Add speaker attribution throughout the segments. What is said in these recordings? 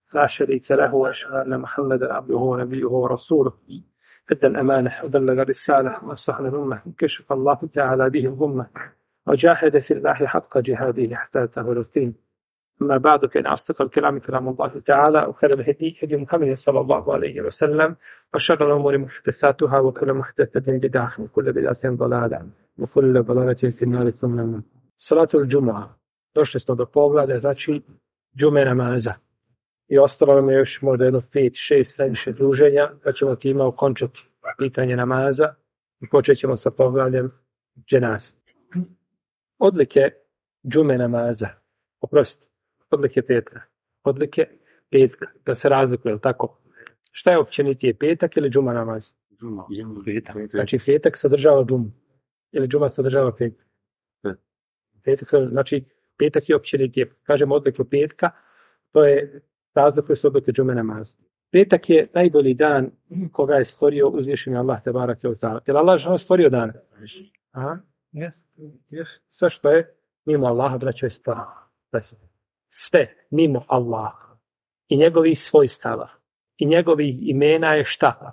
Speaker 1: لا شريك له وأشهد أن محمدا عبده ونبيه ورسوله أدى الأمانة وبلغ الرسالة ونصح الأمة كشف الله تعالى به الغمة وجاهد في الله حق جهاده حتى أتاه اليقين. أما بعد فإن أصدق الكلام كلام الله تعالى وخير الهدي هدي محمد صلى الله عليه وسلم وشر الأمور محدثاتها وكل محدثة بدعة وكل بدعة ضلالة وكل ضلالة في النار ثم صلاة الجمعة. Došli smo do poglavlja, znači džume namaza. I ostalo nam je još možda jedno 5-6 najviše druženja, pa ćemo time okončati pitanje namaza i počet ćemo sa poglavljem dženaze. Odlike džume namaza, odlike petka. Odlike petka, da se razlikuje, tako? Šta je općenitije, petak ili džuma namaz?
Speaker 2: Petak.
Speaker 1: Znači petak sadržava džumu ili džuma sadržava petak? Znači petak je općenitije. Kažemo odlike petka, to je razlikuje se odlike džume namaza. Petak je najbolji dan koga je stvorio uzvišeni Allah te barake ve taala. Jel Allah stvorio dan? Sve što je mimo Allaha, braćo, je stvarno. Sve mimo Allaha i njegovih svojstava i njegovih imena je šta?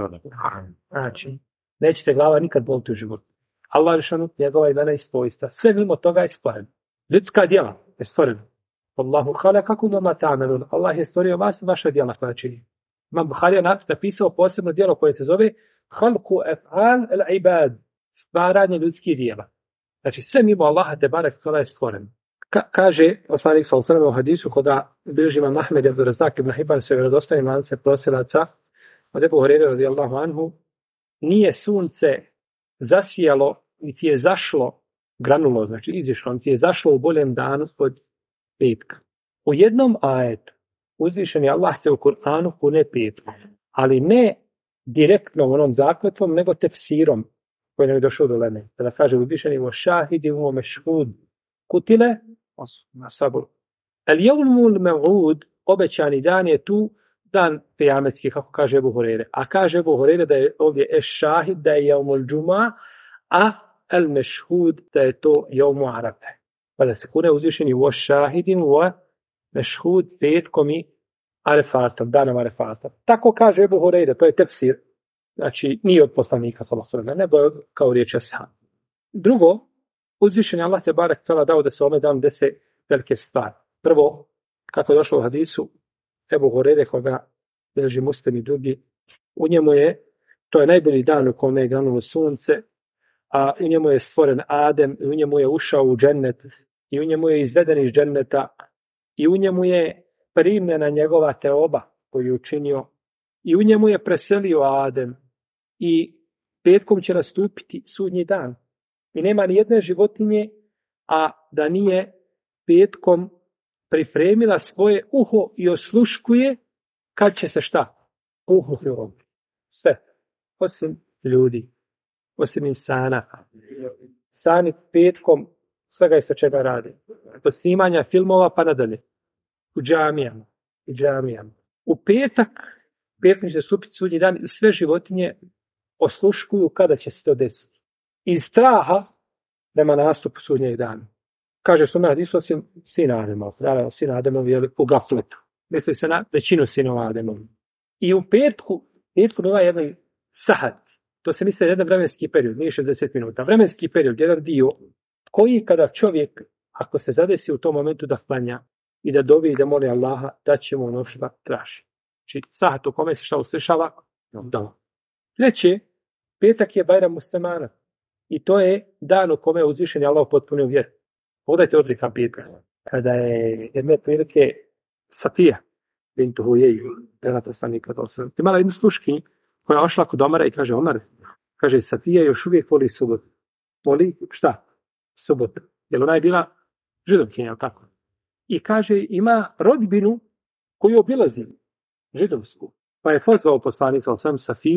Speaker 1: Znači, nećete glava nikad boliti u životu. Allah rešanu njegova imena i svojstva. Sve mimo toga je stvoreno. Ljudska djela je stvoreno. Allahu halakakum wa ma ta'malun. Allah je stvorio vas i vaša djela koja čini. Imam Buhari je napisao posebno djelo koje se zove Halku ef'al al-ibad. Stvaranje ljudskih djela. Znači, sve mimo Allaha te barek tala je stvoreno. Kaže poslanik sallallahu alejhi ve sellem u hadisu koda bilježi imam Ahmed ibn Razak ibn Hibban se vjerodostojnim lancem prenosilaca od Ebu Hurajre radijallahu anhu, nije sunce zasijalo niti je zašlo, granulo, znači izišlo, niti je zašlo u boljem danu od petka. U jednom ajetu uzvišeni Allah se u Kur'anu kune petkom, ali ne direktno onom zakletvom, nego tefsirom koji nam je došao do leme. Kada kaže uzvišeni o šahidi u mešhud kutile na sabor. El jevmul mev'ud, obećani dan je tu, dan kijametski, kako kaže Ebu Hurajre. A kaže Ebu Hurajre da je ovdje eš-šahid, da je jevmul džuma, a el mešhud, da je to jevmu arafe. Pa da se kune uzvišeni o šahidim, o mešhud, petkom i arefatom, danom arefata. Tako kaže Ebu Hurajre, to je tefsir. Znači, nije od poslanika, sallallahu alejhi ve sellem, nego kao riječ ashab. Drugo, uzvišeni Allah te barek tala dao da se ome dan dese velike stvari. Prvo, kako je došlo u hadisu, Ebu Hurajre koga bilježi Muslim i drugi, u njemu je, to je najbolji dan u kome je granulo sunce, a u njemu je stvoren Adem, i u njemu je ušao u džennet, i u njemu je izveden iz dženneta, i u njemu je primljena njegova teoba koju je učinio, i u njemu je preselio Adem, i petkom će nastupiti sudnji dan. I nema ni jedne životinje, a da nije petkom pripremila svoje uho i osluškuje kad će se šta? Uho. Sve. Osim ljudi. Osim insana. Sani petkom svega isto čega radi. Do snimanja filmova pa nadalje. U džamijama. U petkom će stupiti sudnji dan i sve životinje osluškuju kada će se to desiti. Iz straha prema nastupu sudnjeg dana. Kaže su hadisu osim sina Ademov. Naravno, sina Ademov je u gafletu. Misli se na većinu sinova Ademov. I u petku ima jedan sahat. To se misli jedan vremenski period, nije 60 minuta. Vremenski period, jedan dio koji kada čovjek, ako se zadesi u tom momentu da klanja i da dovi i da moli Allaha, da će mu ono što traži. Znači, sahat u kome se šta uslišava? Da. Treće, petak je Bajram muslimana. I to je dan u kome je uzvišen Allah potpunio vjeru. Pogledajte odlika petka. Kada je jedne prilike Safija, bintu Hujeju, imala jednu sluškinju koja je ošla kod Omara i kaže, Omar, kaže, Safija još uvijek voli subotu. Voli šta? Subotu. Jer ona je bila židovkinja, tako? I kaže, ima rodbinu koju obilazi, židovsku. Pa je pozvao poslanik sam Safiju,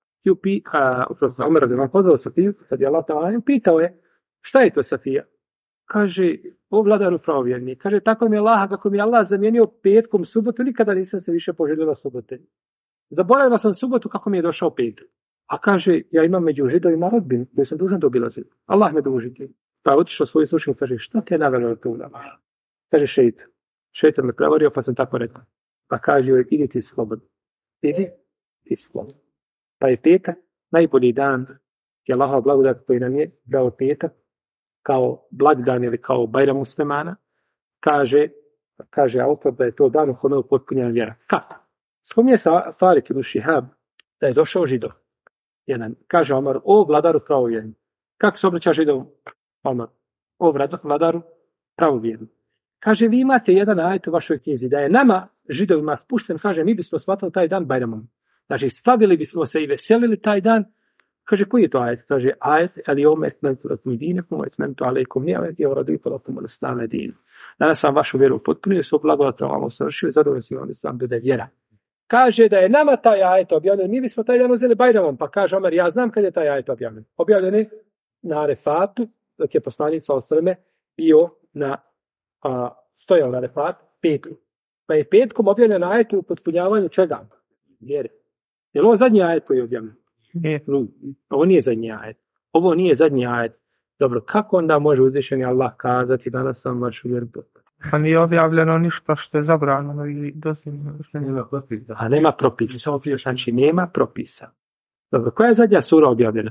Speaker 1: Omer je pozvao Safiju, kad je Allah ta'ala pitao je, šta je to Safija? Kaže, o vladaru pravovjerni, kaže, tako mi je Allah, kako mi je Allah zamijenio petkom subotu, nikada nisam se više poželjela subote. Zaboravila sam subotu kako mi je došao petak. A kaže, ja imam među židovima rodbinu, koju sam dužan da obilazim. Allah me dužiti. Pa je otišao svoju slušnju, kaže, šta te je navelo da to udama? Kaže, šeitan me prevario, pa sam tako rekao. Pa kaže joj, idi ti slobodno. Idi ti slobodno. Pa je petak najbolji dan, je Allahova blagodat koji nam je dao petak, kao blagdan ili kao Bajram muslimana, kaže autor da je to dan u kome je upotpunjena vjera. Kako? Spominje Farik ibn Šihab da je došao Židov. Jedan. Kaže Omar, o vladaru pravovjerni. Kako se obraća Židov? Omar, o vladaru pravovjerni. Kaže, vi imate jedan ajet u vašoj knjizi, da je nama, Židovima, spušten, kaže, mi bismo smatrali taj dan Bajramom. Znači, slavili bismo se i veselili taj dan. Kaže, koji je to ajet? Kaže, ajet, ali ome etmentu lakum dinekum, etmentu alejkum ni'met, i raditu lakum al-islam din. Danas sam vašu vjeru potpunio, su blagodatno vam savršio i zadovoljno si vam islam da je vjera. Kaže da je nama taj ajet objavljen, mi bismo taj dan uzeli Bajramom, pa kaže Omer, ja znam kad je taj ajet objavljen. Objavljen je na Arefatu, dok je poslanik sallallahu alejhi ve sellem bio stojao na Arefatu, petkom. Pa je petkom objavljen ajet u potpunjavanju čega? Vjere. Je li ovo zadnji ajet koji je objavljen? Ovo nije zadnji ajet. Ovo nije zadnji ajet. Dobro, kako onda može uzvišeni Allah kazati danas sam vašu vjeru potpunio?
Speaker 2: Pa nije objavljeno ništa što je zabranjeno i dozvoljeno.
Speaker 1: A nema propisa. Znači nema propisa. Dobro, koja je zadnja sura objavljena?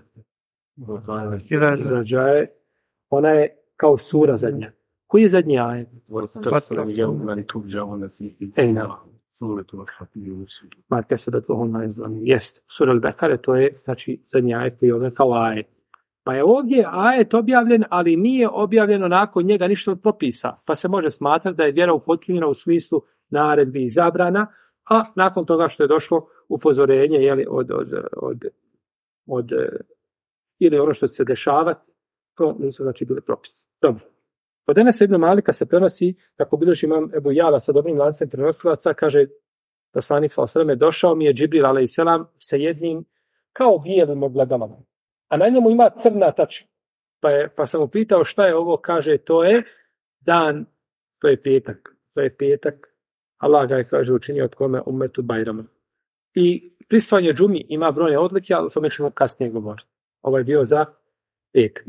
Speaker 1: Rađaje. Ona je kao sura zadnja. Koji je zadnji ajet? Marke se da to ona izlami. Jest. Sura al-Bekare, to je znači zadnji ajet koji je ovdje kao ajet. Pa je ovdje ajet objavljen, ali nije objavljeno nakon njega ništa od propisa. Pa se može smatrati da je vjera upotpunjena u smislu naredbi i zabrana, a nakon toga što je došlo upozorenje jeli, ili ono što će se dešavati, to nisu znači bile propise. Dobro. Od Enesa ibn Malika se prenosi, kako bilježi imam Ebu Jala sa dobrim lancem prenosilaca, kaže poslanik sallallahu alejhi ve sellem došao mi je Džibril alejselam sa jednim kao bijelim ogledalom. A na njemu ima crna tačka. Pa sam mu pitao šta je ovo, kaže to je dan, to je petak. Allah ga je, kaže, učinio od kome umetu Bajrama. I pristvanje džumi ima brojne odlike, ali to mi ćemo kasnije govoriti. Ovo je bio za petak.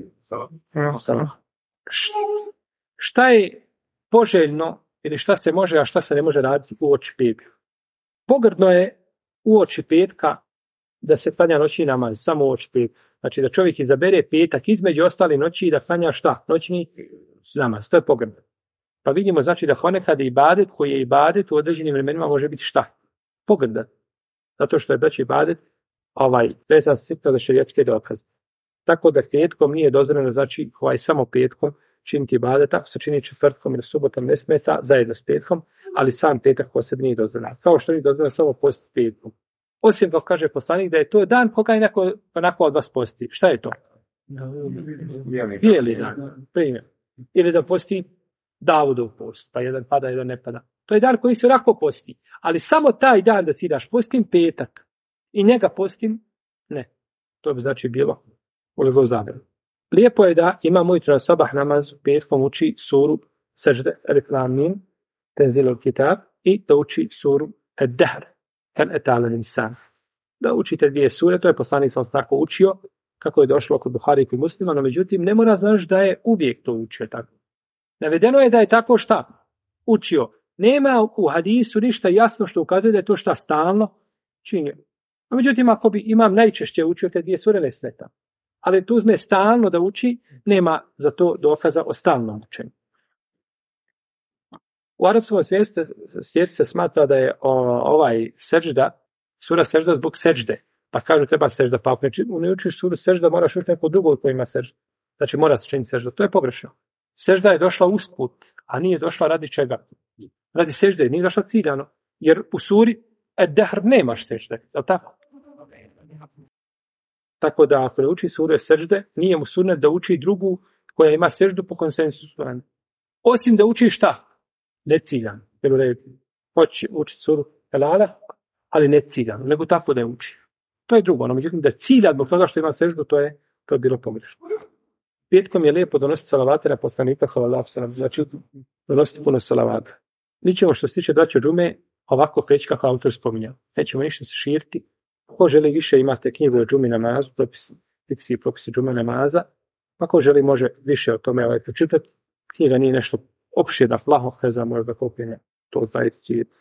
Speaker 1: Šta je poželjno ili šta se može, a šta se ne može raditi uoči petka? Pogrdno je uoči petka da se klanja noćni namaz, samo uoči petka. Znači da čovjek izabere petak između ostali noći i da klanja šta? Noćni namaz. To je pogrdno. Pa vidimo znači da ponekad ibadet koji je ibadet u određenim vremenima može biti šta? Pogrdan. Zato što je već ibadet vezan striktno za šerijatske dokaze. Tako da petkom nije dozvoljeno, znači samo petkom činiti ibadet, ako se čini četvrtkom ili subotom ne smeta zajedno s petkom, ali sam petak posebno nije dozvoljeno. Kao što nije dozvoljeno samo postiti petkom. Osim da kaže poslanik da je to dan koga je neko onako od vas posti. Šta je to? Bijeli dan. Primjer. Ili da posti Davudov post, pa jedan pada, jedan ne pada. To je dan koji se onako posti. Ali samo taj dan da si daš postim petak i njega postim, ne. To bi znači bilo ulevo zabrano. Lijepo je da imamo ujutro na sabah namazu petkom uči suru Sežde, Alif Lam Mim, Tenzilul Kitab i da uči suru Ad-Dahr, Hal Ata'al al-Insan. Da učite dvije sure, to je poslanik sam tako učio, kako je došlo kod Buhari i Muslima, no međutim ne mora znaš da je uvijek to učio tako. Navedeno je da je tako šta? Učio. Nema u hadisu ništa jasno što ukazuje da je to šta stalno činio. No međutim, ako bi imam najčešće učio te dvije sure, ne smeta. Ali tu uzme stalno da uči, nema za to dokaza o stalnom učenju. U arapskom svijetu se smatra da je sežda, sura sežda zbog sežde. Pa kažu treba sežda, pa ako ne učiš suru sežda, moraš učiti neko drugo koji ima sežda. Znači mora se činiti sežda. To je pogrešno. Sežda je došla usput, a nije došla radi čega? Radi sežde, nije došla ciljano. Jer u suri Ad-Dahr nemaš sežde. Je tako? Tako da ako ne uči suru sežde, nije mu sunnet da uči drugu koja ima seždu po konsensusu. Osim da uči šta? Ne ciljano. Hoće učiti suru Elala, ali ne ciljano, nego tako da je uči. To je drugo. No, međutim, da cilja zbog toga što ima seždu, to je bilo pogrešno. Petkom je lijepo donositi salavate na poslanika, znači donositi puno salavata. Ničemo što se tiče braćo džume, ovako kreći kako autor spominjao. Nećemo ništa se širiti. Ko želi više, imate knjigu o džumi namazu, propisi džume namaza. Ako želi, može više o tome pročitati. Knjiga nije nešto opširna, plaho, ne znam, možda koliko je to 20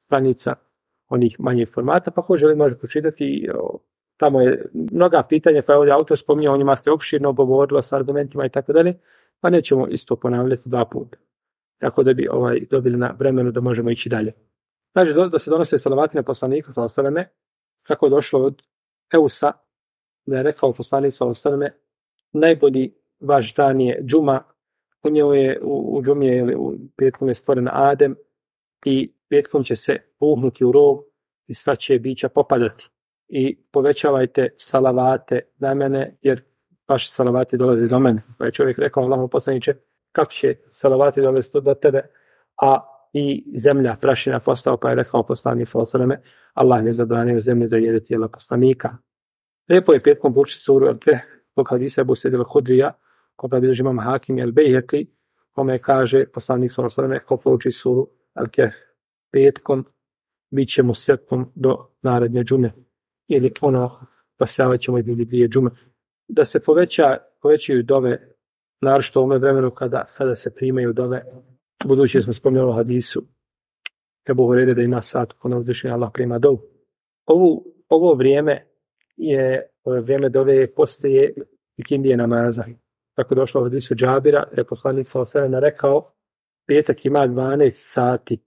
Speaker 1: stranica onih manjih formata, pa ko želi može pročitati. Tamo je mnoga pitanja, pa je ovdje autor spominjao, o njima se opširno govorilo s argumentima i tako dalje, pa nećemo isto ponavljati 2 puta. Tako da bi dobili na vremenu da možemo ići dalje. Znači da se donose salavati na poslanika sallallahu alejhi ve selleme, kako je došlo od Eusa, da je rekao poslanik sallallahu alejhi ve selleme, najbolji vaš dan je džuma, u njoj je u džumi je u petkom je stvoren Adem i petkom će se puhnuti u rov i sva će bića popadati. I povećavajte salavate na mene, jer vaši salavati dolaze do mene. Pa je čovjek rekao, Allahov poslaniče, kako će salavati dolaziti do tebe, a i zemlja prašina postao, pa je rekao poslanik sallallahu alejhi ve selleme, Allah ne zabranio zemlji da jede tijela poslanika. Lijepo je petkom proučiti suru Al-Kahf, kod hadisa Ebu Sa'ida al-Hudrija, koga bilježi imam Hakim i Al-Bejhaqi, kome kaže poslanik sallallahu alejhi ve selleme, ko prouči suru Al-Kahf petkom, bit će mu sretnom do naredne džume. Ili pasjavat ćemo između 2 džume. Da se povećaju dove, naročito u ovome vremenu kada se primaju dove, budući smo spomenuli hadisu Ebu Hurajre da ima sat kod uzvišenja Allah prima dovu. Ovo vrijeme je vrijeme dove postaje ikindije namaza. Tako došlo u hadisu Džabira, je poslanik sallallahu alejhi ve sellem rekao, petak ima 12 sati.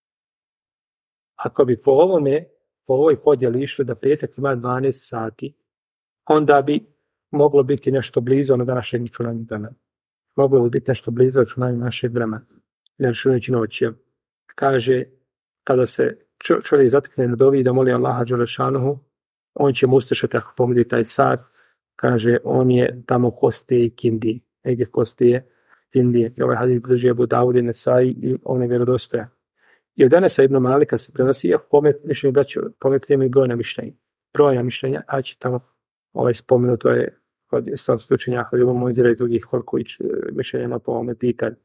Speaker 1: Ako bi po ovoj podjeli išli da petak ima 12 sati, onda bi moglo biti nešto blizu onoga našeg računanja vremena. Moglo bi biti nešto blizu računanja našeg vremena. Ne računajući noć. Kaže, kada se čovjek zatekne na dovi da moli Allaha dželešanuhu, on će mu ustašati ako pomodi taj sat. Kaže, on je tamo koste i kindije. Negdje koste je kindije. I ovaj hadis bilježi Ebu Davud i Nesai i on je vjerodostojan. I od Enesa ibn Malika se prenosi, iako pometujemo i brojna mišljenja, a će tamo spomenuto je kod islamskih učenjaka, Ibn Munzira i drugih koliko mišljenja po ovome pitanju.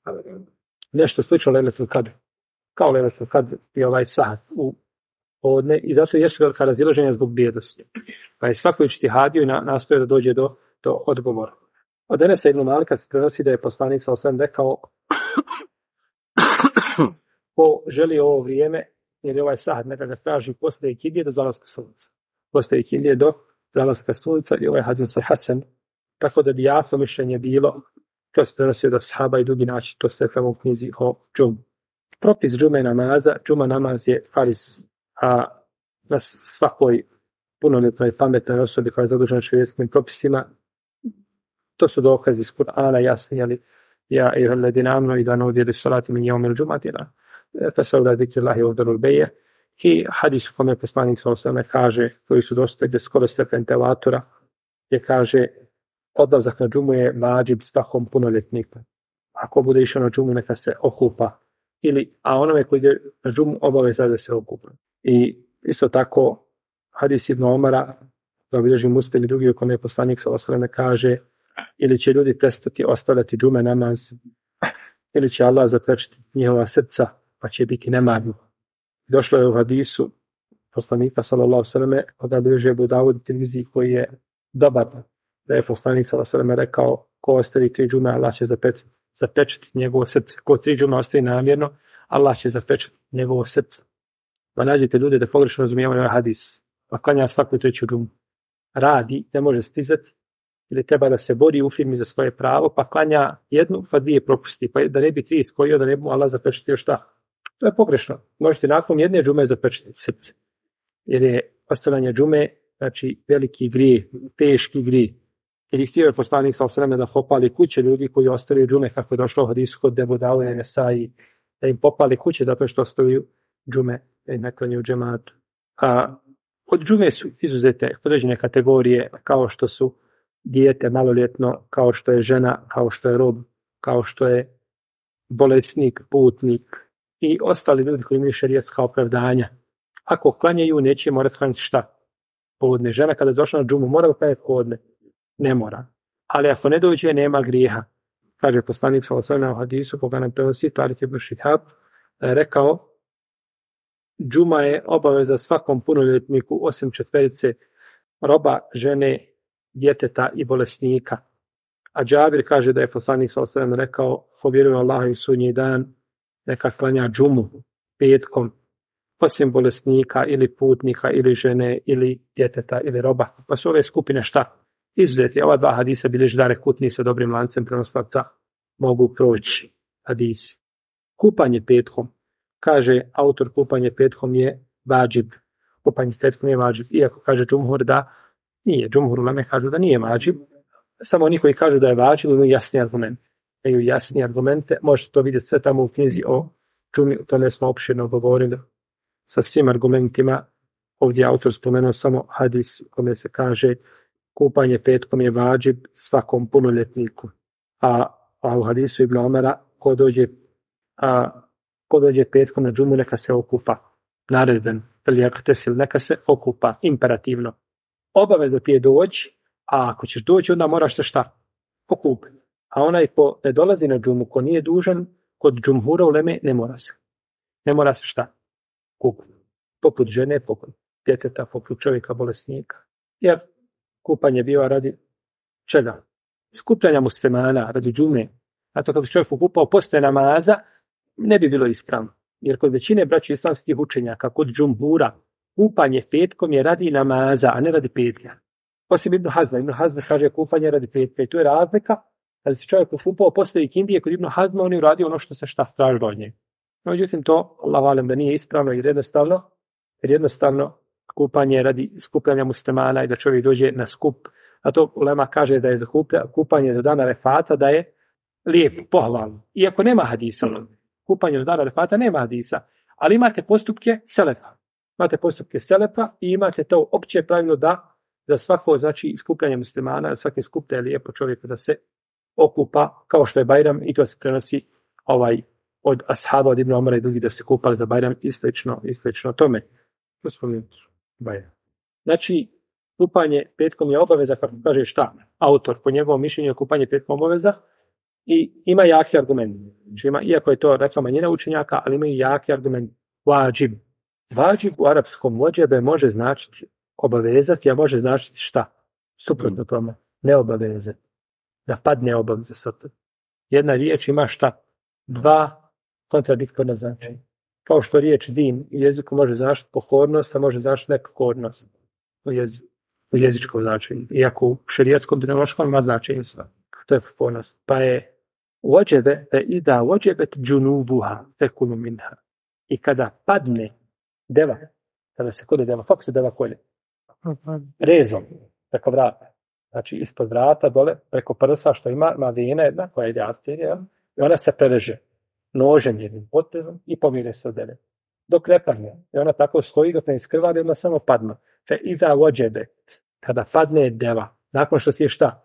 Speaker 1: Nešto slično Lejletul Kadr. Kao Lejletul Kadr je sat u podne i zato jesu velika razilaženja zbog bijedosti. Pa je svako ijtihadio i nastoje da dođe do odgovora. Od Enesa ibn Malika se prenosi da je poslanik sallallahu alejhi ve sellem rekao ko želi ovo vrijeme, jer je ovaj sat neka ga traži posle ikindije do zalaska sunca. Posle ikindije do zalaska sunca i ovaj hadis je hasan, tako da bi jasno mišljenje bilo, to se prenosio da sahaba i drugi način, to se u knjizi o džumu. Propis džume namaza, džuma namaz je farz, a na svakoj punoljetnoj pametnoj osobi koja je zadužena šerijskim propisima, to su dokazi iz Kur'ana jasni, jeli, ja i ledinamno i da nudjeli salati min jeumil džumatina. Fesavda zikrillahi ovdarul beje i hadis u kome poslanik sallallahu alejhi ve sellem kaže, koji su dostigli skoro stepen tevatura, je kaže odlazak na džumu je vađib svakom punoljetniku. Ako bude išao na džumu neka se okupa, a onome koji ide na džumu obaveza da se okupa. I isto tako hadis Ibn Omara, da bilježi Muslim i drugi u kome poslanik sallallahu alejhi ve sellem kaže, ili će ljudi prestati ostavljati džume namaz, ili će Allah zatečiti njihova srca, pa će biti nemarni. Došlo je u hadisu poslanika sallallahu alejhi ve selleme, kada bilježi Ebu Davud Tirmizi koji je dobar, da je poslanik sallallahu alejhi ve selleme rekao, ko ostavi 3 džume, Allah će zapečati njegovo srce. Ko 3 džume ostavi namjerno, Allah će zapečati njegovo srce. Pa nađete ljude da pogrešno razumijevaju ovaj hadis, pa klanja svaku 3 džumu. Radi, ne može stizati, ili treba da se bori u firmi za svoje pravo, pa klanja 1, pa 2 propusti, pa da ne bi 3 iskojio, da ne bi mu Allah zapečatio šta. To je pogrešno. Možete nakon 1 džume zapečatiti srce. Jer je ostavljanje džume, znači veliki grijeh, teški grijeh. Jer ih htio je poslanik sallallahu alejhi ve sellem da popali kuće ljudi koji ostavljaju džume, kako je došlo u hadisu kod Ebu Davud i Nesai, da im popali kuće zato što ostavljaju džume i ne klanjaju džematu. Od džume su izuzete određene kategorije, kao što su dijete maloljetno, kao što je žena, kao što je rob, kao što je bolesnik, putnik i ostali ljudi koji imaju šerijatska opravdanja. Ako klanjaju, neće morati klanjati šta? Podne. Žena kada je došla na džumu, mora klanjati podne? Ne mora. Ali ako ne dođe, nema grijeha. Kaže poslanik sallallahu alejhi ve sellem u hadisu, koga nam prenosi Tarik ibn Šihab, rekao, džuma je obaveza svakom punoljetniku osim 4 roba, žene, djeteta i bolesnika. A Džabir kaže da je poslanik sallallahu alejhi ve sellem rekao, ko vjeruje u Allaha i sudnji dan, neka klanja džumu petkom osim bolesnika ili putnika ili žene ili djeteta ili roba. Pa su ove skupine šta? Izuzeti. Ova dva hadisa bilježi da rekutni sa dobrim lancem prenoslaca mogu proći hadisi. Kupanje petkom. Kaže autor, kupanje petkom je vađib. Kupanje petkom je vađib. Iako kaže džumhur da nije. Džumhur uleme kažu da nije vađib. Samo oni koji kažu da je vađib imaju jasni argumente. Imaju jasni argumente. Možete to vidjeti sve tamo u knjizi o džumi. To ne smo opširno govorili sa svim argumentima. Ovdje je autor spomenuo samo hadis u kome se kaže kupanje petkom je vađib svakom punoljetniku. A u hadisu Ibn Omara ko dođe petkom na džumu neka se okupa. Naredben, neka se okupa, imperativno. Obavezno ti je doći, a ako ćeš doći onda moraš se šta? Okupiti. A onaj ko ne dolazi na džumu, ko nije dužan, kod džumhura uleme ne mora se. Ne mora se šta? Kupiti. Poput žene, poput djeteta, poput čovjeka bolesnika. Jer kupanje biva radi čega? Skupljanja muslimana, radi džume. A to kad bi čovjek okupao posle namaza, ne bi bilo ispravno. Jer kod većine braća islamskih učenjaka, kod džumhura, kupanje petkom je radi namaza, a ne radi petlja. Osim Ibn Hazma. Ibn Hazma kaže kupanje radi petlja. I tu je razlika. Kada se čovjek okupao posle ikindije kod Ibn Hazma, on je uradio ono što se šta tražilo od njega. No, međutim, to, Allah alem, da nije ispravno jer jednostavno kupanje radi skupljanja muslimana i da čovjek dođe na skup. A to ulema kaže da je za kupanje do dana Arefata da je lijepo, pohvalno. Iako nema hadisa. Kupanje do dana Arefata nema hadisa. Ali imate postupke selefa. Imate postupke selefa i imate to opće pravilo da za svako, znači, skupljanje muslimana, svaki skup da je lijepo čovjeku da se okupa, kao što je Bajram, i to se prenosi od ashaba, od Ibn Omara i drugi da se kupali za Bajram i slično tome. To spomenuti Bajram. Znači, kupanje petkom je obaveza, kako kaže šta? Autor, po njegovom mišljenju je kupanje petkom obaveza i ima jaki argument. Znači, iako je to rekla manjina učenjaka, ali imaju jaki argument. Vađib. Vađib u arapskom vođebe može značiti obavezati, a može značiti šta? Suprotno tome. Ne obavezati. Da padne obaveza sa to. Jedna riječ ima šta? Dva kontradiktorna značenja. Kao što riječ din u jeziku može značiti pokornost, a može značiti nepokornost u jezičkom značenju. Iako u šerijatskom terminološkom ima značenje sva. To je pokornost. Pa je vođebe, da vođebet džunubuha tekunu minha. I kada padne deva, kada se kolje deva, kako se deva kolje? Rezom, preko vrata. Znači ispod vrata dole, preko prsa što ima vena jedna koja ide arterija i ona se prereže nožem jednim potezom i pomire se od deve. Dok ne padne. I ona tako stoji dok ne iskrvari, ona samo padne. Fe iza vođebet, kada padne deva, nakon što si je šta?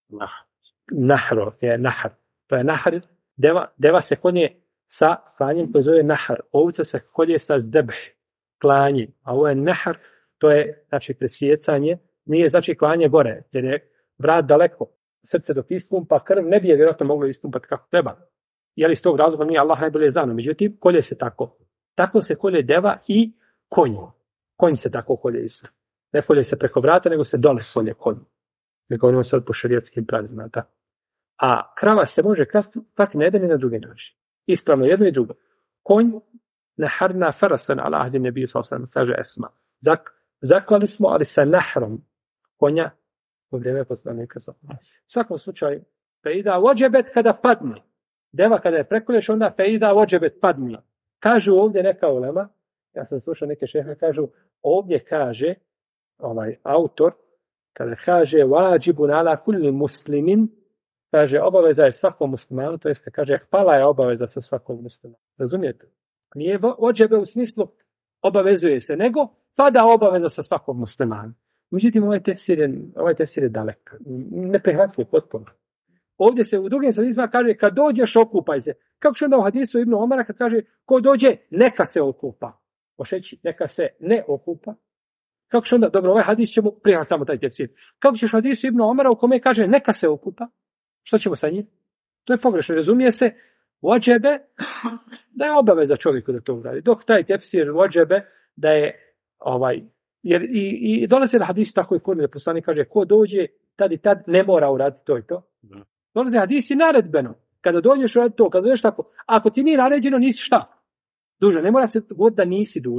Speaker 1: Nahro, je nahar. To je nahar, deva se kolje sa klanjem koji zove nahar. Ovca se kolje sa debh, klanjem. A ovo je nahar, to je znači presjecanje, nije znači klanje gore, jer je vrat daleko, srce dok ispumpa, krv ne bi je vjerojatno moglo ispumpati kako treba. Je li iz tog razloga nije Allah najbolje znao, međutim, kolje se tako. Tako se kolje deva i konj. Konj se tako kolje isto. Ne kolje se preko vrata, nego se dole kolje konj. Mi govorimo sad po šerijatskim pravilima. A krava se može klati na jedan i na drugi način. Ispravno jedno i drugo. Konj naharna farasan ala ahdi nebiju sallam, kaže Esma. Zaklali smo, ali sa nahrom konja u vrijeme poslanika. U svakom slučaju, feida vođebet kada padne. Deva kada je prekolješ, onda feida vođebet padne. Kažu ovdje neka ulema, ja sam slušao neke šehe, kažu, ovdje kaže, autor, kada kaže vađibun ala kulli muslimin, kaže obaveza je svakom muslimanu, to jeste kaže hvala je obaveza sa svakom muslimanu. Razumijete? Nije vođebe u smislu obavezuje se, nego pada obaveza sa svakom muslimanu. Međutim, ovaj tefsir je dalek. Neprihvatljiv potpuno. Ovdje se u drugim hadisima kaže kad dođeš okupaj se. Kako će onda u hadisu Ibn Omara kad kaže ko dođe neka se okupa. Pošeći neka se ne okupa. Kako će onda, dobro, ovaj hadis ćemo prihvatiti tamo taj tefsir. Kako ćeš u hadisu Ibn Omara u kome kaže neka se okupa? Što ćemo sa njim? To je pogrešno. Razumije se vođebe da je obaveza čovjeku da to uradi. Dok taj tefsir vođebe da je jer i dolaze na hadis tako i formi da poslanik kaže ko dođe tad i tad ne mora uraditi to i to. Dolaze hadisi naredbeno. Kada dođeš uraditi to, kada dođeš tako, ako ti nije naređeno nisi šta? Dužan. Ne mora se god da nisi dužan.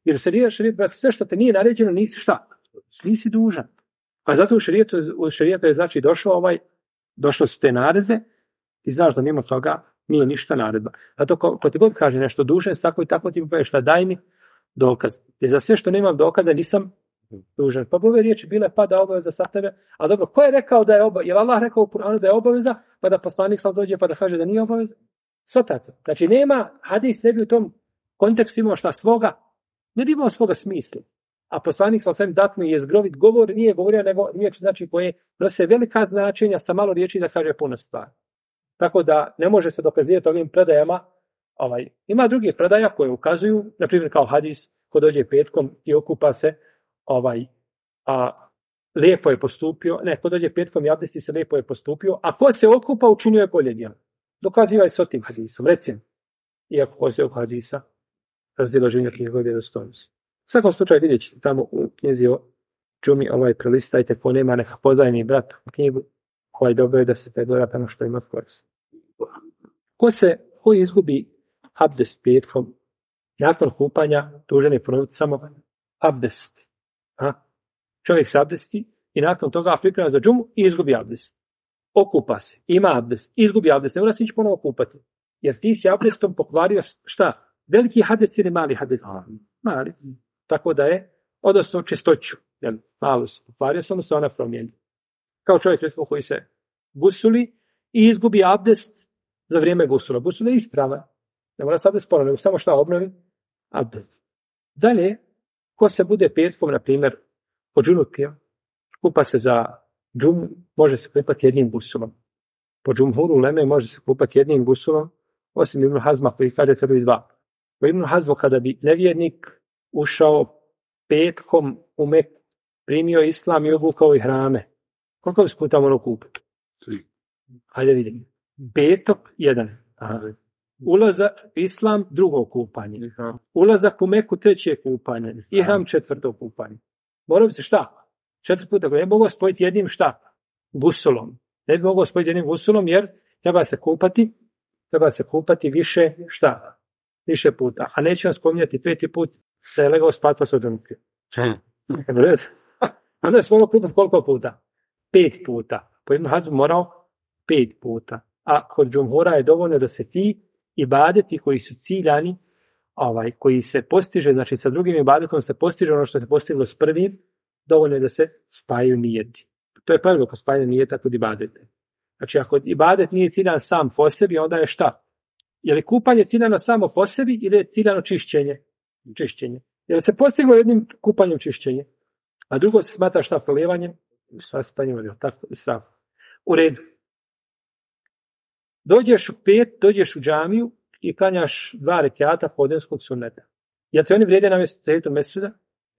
Speaker 1: Jer sve što te nije naređeno, nisi šta? Nisi dužan. A zato u šerijetu je znači došle su te naredbe i znaš da mimo toga nije ništa naredba. Zato ko ti god kaže nešto dužan, tako i tako ti poviš šta daj mi dokaz. I za sve što nemam dokaza nisam dužan. Pa ove riječi bile pada obaveza sa tebe. A dobro, ko je rekao da je obaveza? Je Allah rekao u Kur'anu da je obaveza, pa da poslanik sam dođe pa da kaže da nije obaveza? Svatate. Znači nema, hadis ne bi u tom kontekstu imao šta svoga, ne bi imao svoga smisla. A poslanik sam svem datno je zgrovit govor, nije govorio nego riječi znači koje nose velika značenja sa malo riječi da kaže puno stvari. Tako da ne može se dokazivati ovim predajama. Ima drugi predaja koje ukazuju, na primjer kao hadis, ko dođe petkom i okupa se, a lijepo je postupio, ko dođe petkom i abdesti se, lijepo je postupio, a ko se okupa učinio je bolje djelo. Dokazivaj s tim hadisom. Recimo, iako postoji oko hadisa, razilaženja knjigove vjerodostojnosti. U svakom slučaju vidjet ćete tamo u knjizi o džumi, prelistajte, ko nema neka pozajni brat u knjigu, dobro je da se te dora ono što ima korist. Ko izgubi abdest petkom, nakon kupanja, dužan je ponoviti samo abdest. Čovjek se abdesti i nakon toga priprema za džumu i izgubi abdest. Okupa se, ima abdest, izgubi abdest, ne mora se ići ponovo kupati. Jer ti si abdestom pokvario šta? Veliki abdest ili mali abdest? Mali. Tako da je, odnosno čistoću. Malo se pokvario, samo se ona promijeni. Kao čovjek recimo koji se gusuli i izgubi abdest za vrijeme gusula. Gusul je isprava. Ne mora se abdest ponovno, nego samo šta obnovi? Abdest. Dalje, ko se bude petkom, na primjer, pođunutio, kupa se za džum, može se kupati jednim gusulom. Po džumhuru uleme može se kupati jednim gusulom, osim Ibn Hazma koji kaže treba i dva. Po Ibn Hazmu kada bi nevjernik ušao petkom u Meku, primio islam i obukao hrame, koliko se puta ono kupiti? Hajde vidim. Petok, jedan. Ulazak islam, drugo kupanje. Ulazak u Meku, treće kupanje. Ihram, četvrto kupanje. Morao bi se šta? 4 puta. Ne bi mogao spojiti jednim šta? Gusulom. Ne bi mogao spojiti jednim gusulom jer treba se kupati više šta? Više puta. A neću vam spominjati 5. put da je legao spati pa se odžunutio. Onda je svojno kupati koliko puta? 5 puta. Po jednom hazbu morao 5 puta. A kod džumhura je dovoljno da se ti ibadeti koji su ciljani, koji se postiže, znači sa drugim ibadetom se postiže ono što se postiglo s prvim, dovoljno je da se spajaju nijeti. To je pravilo kod spajanja nijeta kod ibadete. Znači ako ibadet nije ciljan sam po sebi, onda je šta? Je li kupanje ciljano samo po sebi ili je ciljano čišćenje? Je li se postiglo jednim kupanjem čišćenje? A drugo se smatra šta prolijevanjem? U redu. Dođeš u džamiju i klanjaš 2 rekata podnevskog sunneta. Jel ti oni vrijede na mjestu tehijetul mesđida?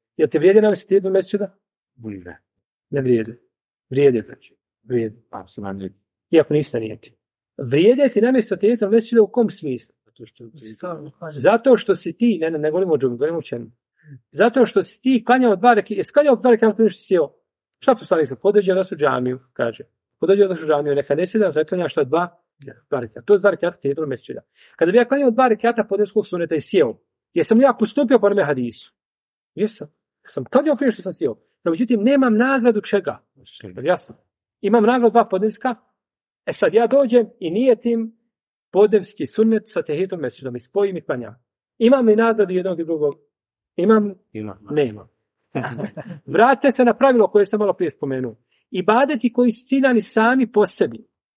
Speaker 1: Ne vrijede. Vrijede. Iako niste nijeti. Vrijede ti na mjestu tehijetul mesđida u kom smislu? Zato što si ti, ne govorimo o džumu, govorimo o čemu. Zato što si ti klanjao 2 rekata, jesi klanjao 2 rekata kada što si sjeo? Šta poslanik sam? Podođe da su džamiju, kaže. Neka ne sjeda, zaklanjaš šta 2 rekata. To je 2 rekata tehijetul mesđida. Kada bi ja klanjao 2 rekata podnevskog sunneta i sjeo, jesam li ja postupio po onome hadisu? Jesam. Sam klanjao prije što sam sjeo. No, međutim, nemam nagradu čega. Jasno. Imam nagradu 2 podnevska. Sad ja dođem i nijetim podnevski sunnet sa tehijetul mesđidom i spojim i klanjam. Imam li nagradu jednog i drugog? Imam. Nemam. Vratite se na pravilo koje sam malo prije spomenuo. Ibadeti koji su ciljani sami po sebi.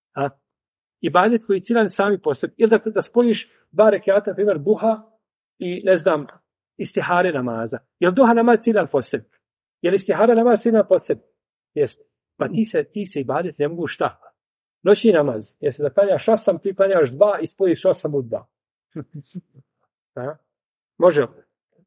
Speaker 1: Ili da spojiš 2 rekata, na primjer, duha i istihare namaza. Je li duha namaz ciljan po sebi? Je li istihare namaz ciljan po sebi? Jeste. Pa ti se ibadeti ne mogu šta? Noćni namaz. Jesi da klanjaš 8, ti klanjaš 2 i spojiš 8 u 2. Može li?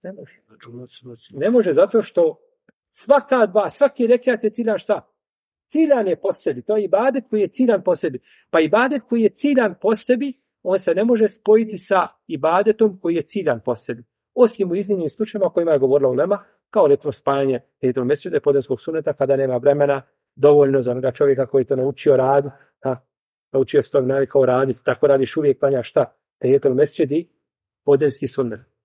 Speaker 1: Ne može zato što svaki rekat je ciljan šta? Ciljan je po sebi. To je ibadet koji je ciljan po sebi. Pa ibadet koji je ciljan po sebi, on se ne može spojiti sa ibadetom koji je ciljan po sebi. Osim u iznimnim slučajevima o kojima je govorila ulema, kao recimo spajanje tehijetul mesđida i podnevskog sunneta kada nema vremena dovoljno za onoga čovjeka koji to naučio raditi, naučio se to navikao raditi, tako radiš uvijek klanjaš šta? Tehijetul mesđid i podnevski sunnet.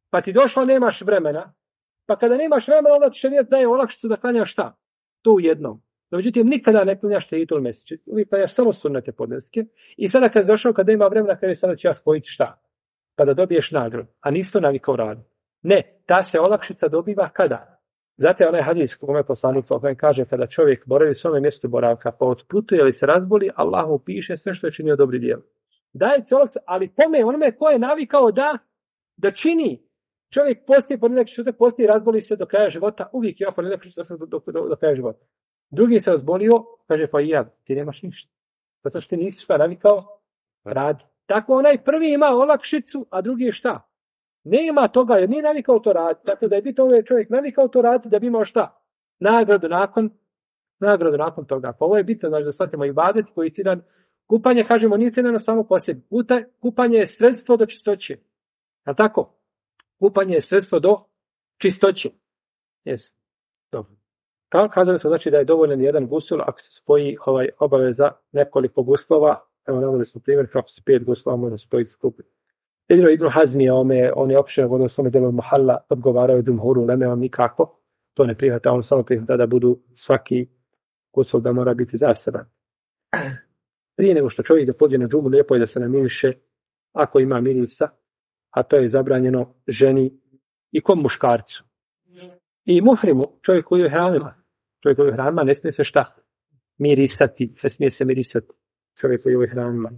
Speaker 1: pa ti došlo nemaš vremena, pa kada nemaš vremena, onda ti šerijat daje olakšicu da klanjaš šta? To u jednom. No, međutim, nikada ne klanjaš tehitul mesdžid. Uvijek klanjaš samo sunnete podneske. I sada kad je došao, kada ima vremena, kada je sada ću ja spojiti šta? Kada dobiješ nagradu. A nisi to navikao raditi. Ne, ta se olakšica dobiva kada? Zato je onaj hadis kome poslanik kaže kada čovjek boravi u svome mjestu boravka, pa otputuje ili se razboli, Allah mu piše sve što je činio dobri djelo. Daje se olakšica, ali onome ko je navikao da čini. Čovjek poslije ponedjeljak što se poslije razboli se do kraja života, uvijek je ponedjeljak što se do kraja života. Drugi se razbolio, kaže pa i ja, ti nemaš ništa. Zato što ti nisi šta navikao radi. Tako onaj prvi ima olakšicu, a drugi je šta? Nema toga jer nije navikao to raditi. Tako da je bitno ovaj čovjek navikao to raditi da bi imao šta? Nagradu nakon toga. Pa ovo je bitno, znači da shvatimo i ibadet koji je ciljan. Kupanje, kažemo, nije ciljano samo po sebi. Kupanje je sredstvo do čistoće. Je li tako? Kupanje je sredstvo do čistoće. Yes. Dobro. Kazali smo znači da je dovoljan jedan gusul ako se spoji obaveza nekoliko guslova. Evo naveli smo primjer kako se 5 guslova može spojiti skupiti. Ibn Hazmi on je opšte govorio o svome delu Mahalla, odgovarao je Džumhuru, Lemeom nikako. To ne prihvata, on samo prihvata da budu svaki gusul da mora biti zaseban. Prije nego što čovjek da pođe na džumu, lijepo je da se namiriše ako ima mirisa, a to je zabranjeno ženi i kom muškarcu. I muhrimu, čovjek koji je hranima, ne smije se šta? Mirisati, ne smije se mirisati čovjek koji je hranima.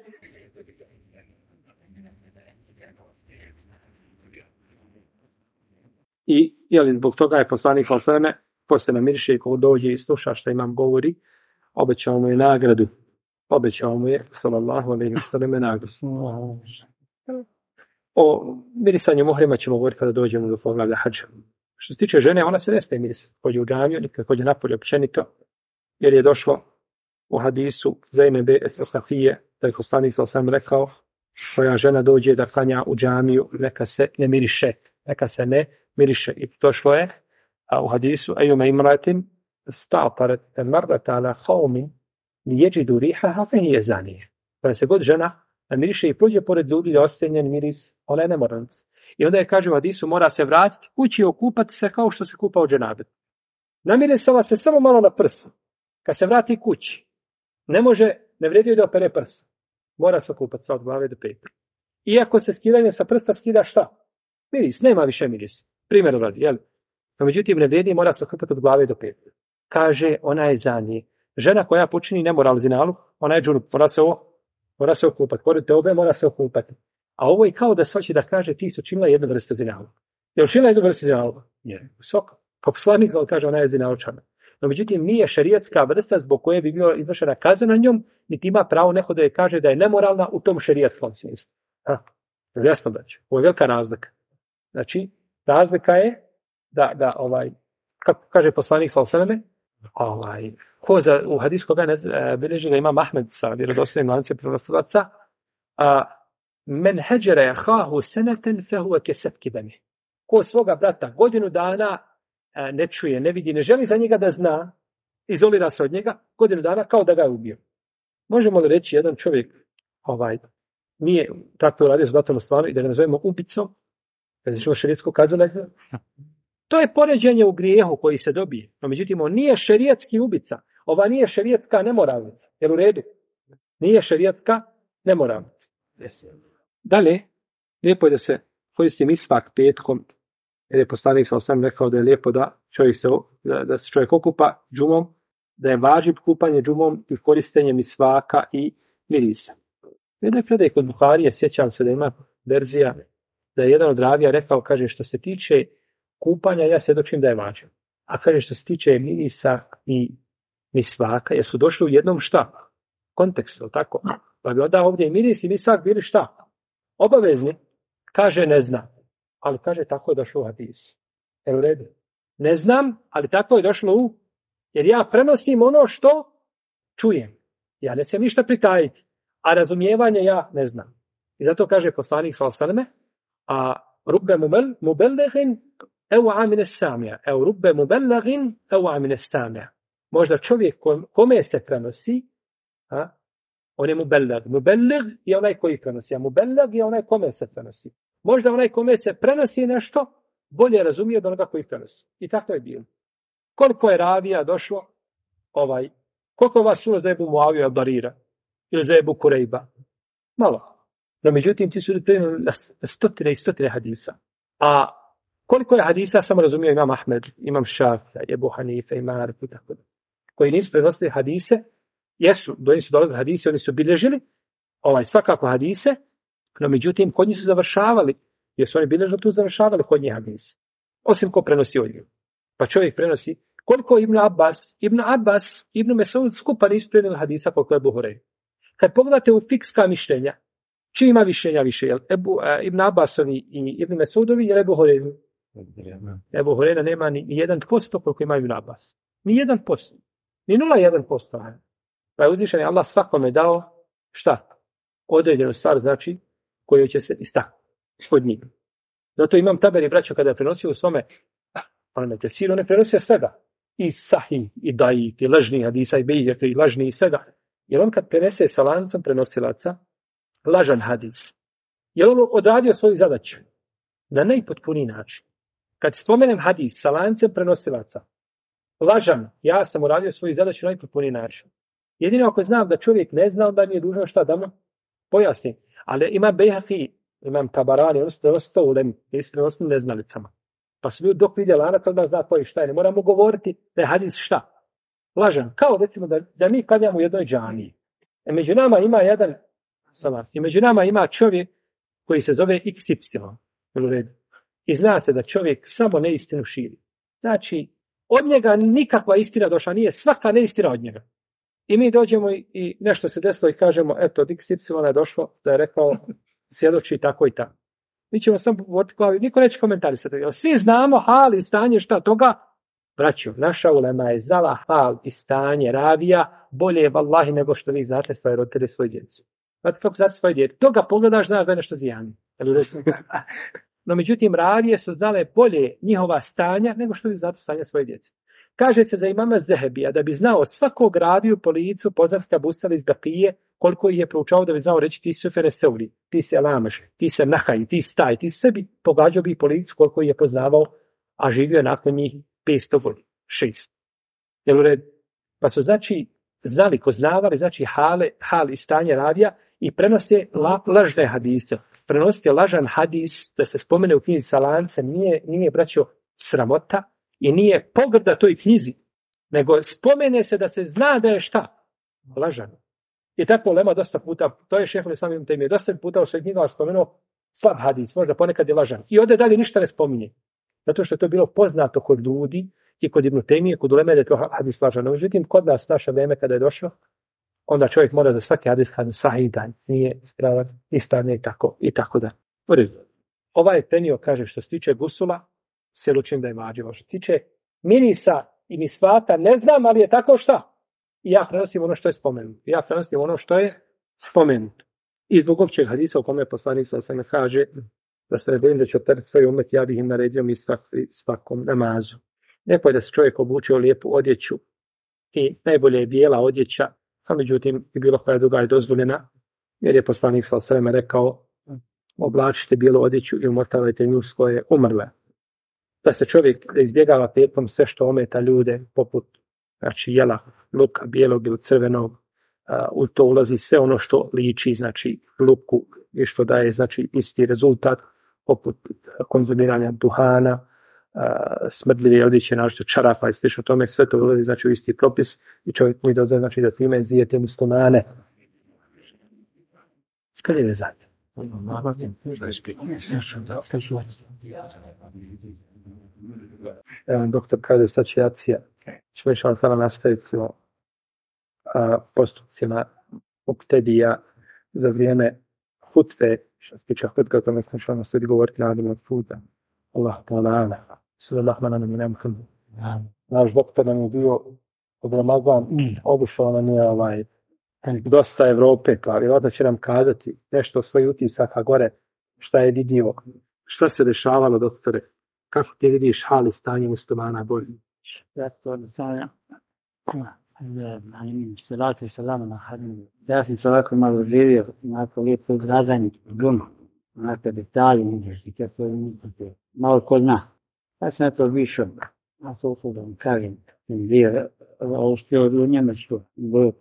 Speaker 1: I zbog toga je poslanik sallallahu ko se namiriše i ko dođe i sluša što imam govori, obećao mu je nagradu. Obećao mu je sallallahu alejhi ve selleme nagradu. O mirisanju muhrima ćemo govoriti kada dođemo do poglavlja hadža. Što se tiče žene, ona se ne smije mirisati. Kođe u džamiju, nikad kođe napolje općenito, jer je došlo u hadisu Zainebe es-Safije, da je poslanik sallallahu rekao, koja žena dođe da klanja u džamiju, neka se ne miriše. I došlo je u hadisu Ejume imratin sta'taret marrat ala qaumin lijeđidu rihaha fehije zanije. Kada se god žena miriše i prođe pored ljudi da ostenjen miris, ona je nemorac. I onda je kaže u hadisu mora se vratiti kući i okupati se kao što se kupa u dženabet. Namirisala se samo malo na prsa. Kad se vrati kući, ne vredi da opere prsa. Mora se okupati sa od glave do peta. Iako se skidanje sa prsta skida šta? Miris, nema više mirisa. Primjer radi, jel? No, međutim, ne vredi, mora se okupati od glave do peta. Kaže, ona je zanije. Žena koja počini nemoral zinalu, ona je džunup, mora se okupati. Pored tobe mora se okupati. A ovo je kao da svači da kaže ti su činila jednu vrstu zinalu. Je li činila jednu vrstu zinalu? Je. Visoko. Pa poslanik kaže ona je zinaučana. No, međutim, nije šerijatska vrsta zbog koje bi bila izvršena kazna na njom, niti ima pravo neko da je kaže da je nemoralna u tom šerijatskom smislu. Jasno braću. Ovo je velika razlika. Znači, razlika je da kako kaže poslanik sallallahu alejhi u hadisu koga bilježi ga ima Ahmed sa vjerodostojnim lancem prenosilaca, men hađara ahahu sanatan fa huwa kasabki bani. Ko svoga brata godinu dana ne čuje, ne vidi, ne želi za njega da zna, izolira se od njega, godinu dana kao da ga je ubio. Možemo li reći jedan čovjek nije tako uradio s bratom stvarno i da ga nazovemo ubicom, kad se čuo šerijatsko kazano, to je poređenje u grijehu koji se dobije. No, međutim, on nije šerijatski ubica. Ova nije šerijatska nemoralnica. Jel u redu? Nije šerijatska nemoralnica. Dalje, lijepo je da se koristi misvak petkom, jer je poslanik sallallahu rekao da je lijepo da se čovjek okupa džumom, da je važib kupanje džumom i koristenje misvaka i mirisa. Jedan predaj kod Buharije, sjećam se da ima verzija, da je jedan od ravija rekao, kaže, što se tiče kupanja, ja svjedočim da je važib. A kaže, što se tiče mirisa i misvaka, jer su došli u jednom šta? Kontekstu, tako? Pa bi onda ovdje i miris i misvak bili šta? Obavezni. Kaže, ne znam. Ali kaže, tako je došlo u hadisu. Jel u redu? Ne znam, ali tako je došlo jer ja prenosim ono što čujem. Ja ne smijem ništa pritajiti. A razumijevanje ja ne znam. I zato kaže poslanik sallallahu alejhi ve selleme, a rubbe mubellighin ewa min as-sami'a, ew rubbe mubellighin ewa min as-sami'a. Možda čovjek kome se prenosi, on je mubellig. Mubellig je onaj koji prenosi, a mubellig je onaj kome se prenosi. Možda onaj kome se prenosi nešto, bolje razumije od onoga koji prenosi. I tako je bilo. Koliko je ravija došlo, koliko vas čulo za Ebu Muavija al-Barira ili za Ebu Kurejba? Malo. No, međutim, ti su prenijeli na stotine i stotine hadisa. A koliko je hadisa samo razumio Imam Ahmed, Imam Šafija, Ebu Hanife, Imam Arif i tako da. Koji nisu prenosili hadise, do njih su dolazili hadise, oni su bilježili, svakako hadise, no međutim, kod njih su završavali, jer su oni bilježili tu završavali kod njih hadise. Osim ko prenosi od njih. Pa čovjek prenosi, koliko Ibn Abbas, Ibn Mesaud skupa nisu prenijeli hadisa koliko je Ebu Hureyre. Kad pogledate u fikska mišljenja, čiji ima mišljenja više? Ibn Abbasovi i Ibn Mesaudovi ili Ebu Hureyre? Ebu Hureyre nema ni 1% koliko ima Ibn Abbas. Ni 1%. Ni 0,1%. Pa je uzvišen Allah svakome dao šta? Određenu stvar, znači, koju će se istaknuti od njih. Zato Imam Taberi, braćo, kada je prenosio u svome tefsiru, on je prenosio svega. I sahih, i daif, i lažni hadisa, i bejđeta, i lažni, i svega. Jer on kad prenese sa lancom prenosilaca, lažan hadis, jer on odradio svoju zadaću na najpotpuniji način. Kad spomenem hadis sa lancem prenosilaca, lažan, ja sam uradio svoju zadaću na najpotpuniji način. Jedino ako znam da čovjek ne zna, onda nije dužno šta da mu pojasnim. Ali Imam Bejhaqi, Imam Tabarani, oni su prenosili u ulemi, nisu prenosili neznalicama. Pa su ljudi dok vide lanac, onda zna koji šta je. Ne moramo govoriti da je hadis šta. Lažan. Kao recimo da mi klanjamo u jednoj džamiji. Među nama ima jedan salat. I među nama ima čovjek koji se zove XY. I zna se da čovjek samo neistinu širi. Znači, od njega nikakva istina došla nije, svaka neistina od njega. I mi dođemo i nešto se desilo i kažemo, eto, od XY je došlo da je rekao, svjedoči tako i tako. Mi ćemo samo govoriti glavi, niko neće komentarisati. Svi znamo hal i stanje šta toga. Braćo, naša ulema je znala hal i stanje ravija bolje je vallahi nego što vi znate svoje roditelje, svoje djecu. Znate kako znate svoje djete? Toga pogledaš, znaš da je nešto zijani. No međutim, ravije su znale bolje njihova stanja nego što vi znate stanje svoje djece. Kaže se za imama Zehebija da bi znao svakog raviju po licu poznatka Busali iz Bakije, koliko ih je proučao da bi znao reći ti si Sufjane Seuri, ti si Alamaš, ti si Nahaj, ti si taj, ti si sebi, pogađao bi po licu koliko ih je poznavao, a živio je nakon njih 500 godina, 6. Jel u redu? Pa su znači znali, poznavali, znači hal i stanje ravija i prenose lažne hadise. Prenosite lažan hadis da se spomene u knjizi sa lancem nije braćo sramota i nije pogrda toj knjizi, nego spomene se da se zna da je šta? Lažan. I tako ulema dosta puta, to je šejh Islam Ibn Tejmije, dosta puta u svojim knjigama spomenuo slab hadis, možda ponekad je lažan. I ovdje dalje ništa ne spominje. Zato što je to bilo poznato kod ljudi i kod Ibn Tejmije, kod uleme da je to hadis lažan. No, međutim, kod nas naše vreme kada je došlo, onda čovjek mora za svaki hadis kada sahih dan, nije ispravno i tako da. Ovaj prenio kaže što se tiče gusula, se lučim da je vađivo. Što se tiče mirisa i misvata, ne znam, ali je tako šta? I ja prenosim ono što je spomenuto. I zbog općeg hadisa u kome poslanik se ne kaže da se ne bojim da će otariti svoj umet, ja bih im naredio svakom namazu. Lijepo je da se čovjek obuče u lijepu odjeću i najbolje je bijela odjeća, a međutim i bilo koja druga je dozvoljena, jer je poslanik se rekao oblačite bijelu odjeću i umotavajte nju s koje umrle. Da se čovjek izbjegava petkom sve što ometa ljude, poput znači jela, luka, bijelog ili crvenog, u to ulazi sve ono što liči, znači luku i što daje znači isti rezultat, poput konzumiranja duhana, smrdljive odjeće, našto čarapa i slično tome, sve to ulazi znači u isti propis i čovjek mu dozvoljeno znači da time zijete muslimane. Kad je vezati? Evo, doktor kaže sad će jacija. Ćemo išao tada nastaviti postupcima muktedija za vrijeme hutve, što se tiče hutve, o tome ćemo nastaviti govoriti narednog puta. Allah ta'ala, sallallahu alaihi wa sallam. Naš doktor nam je bio od Ramazan, obušao nam je dosta Evrope, pa vjerojatno će nam kazati nešto o svojih utisaka gore, šta je vidio, šta se dešavalo, doktore, kako ti vidiš hal i stanje muslimana bolje?
Speaker 3: Salatu i salamu na hadim. Ja sam se ovako malo živio, onako lijepo gradanje, glumu. onaka detalji, i kako je malo kod nas. Ja sam to više, a to su da vam kažem, bio uspio u Njemačku, bio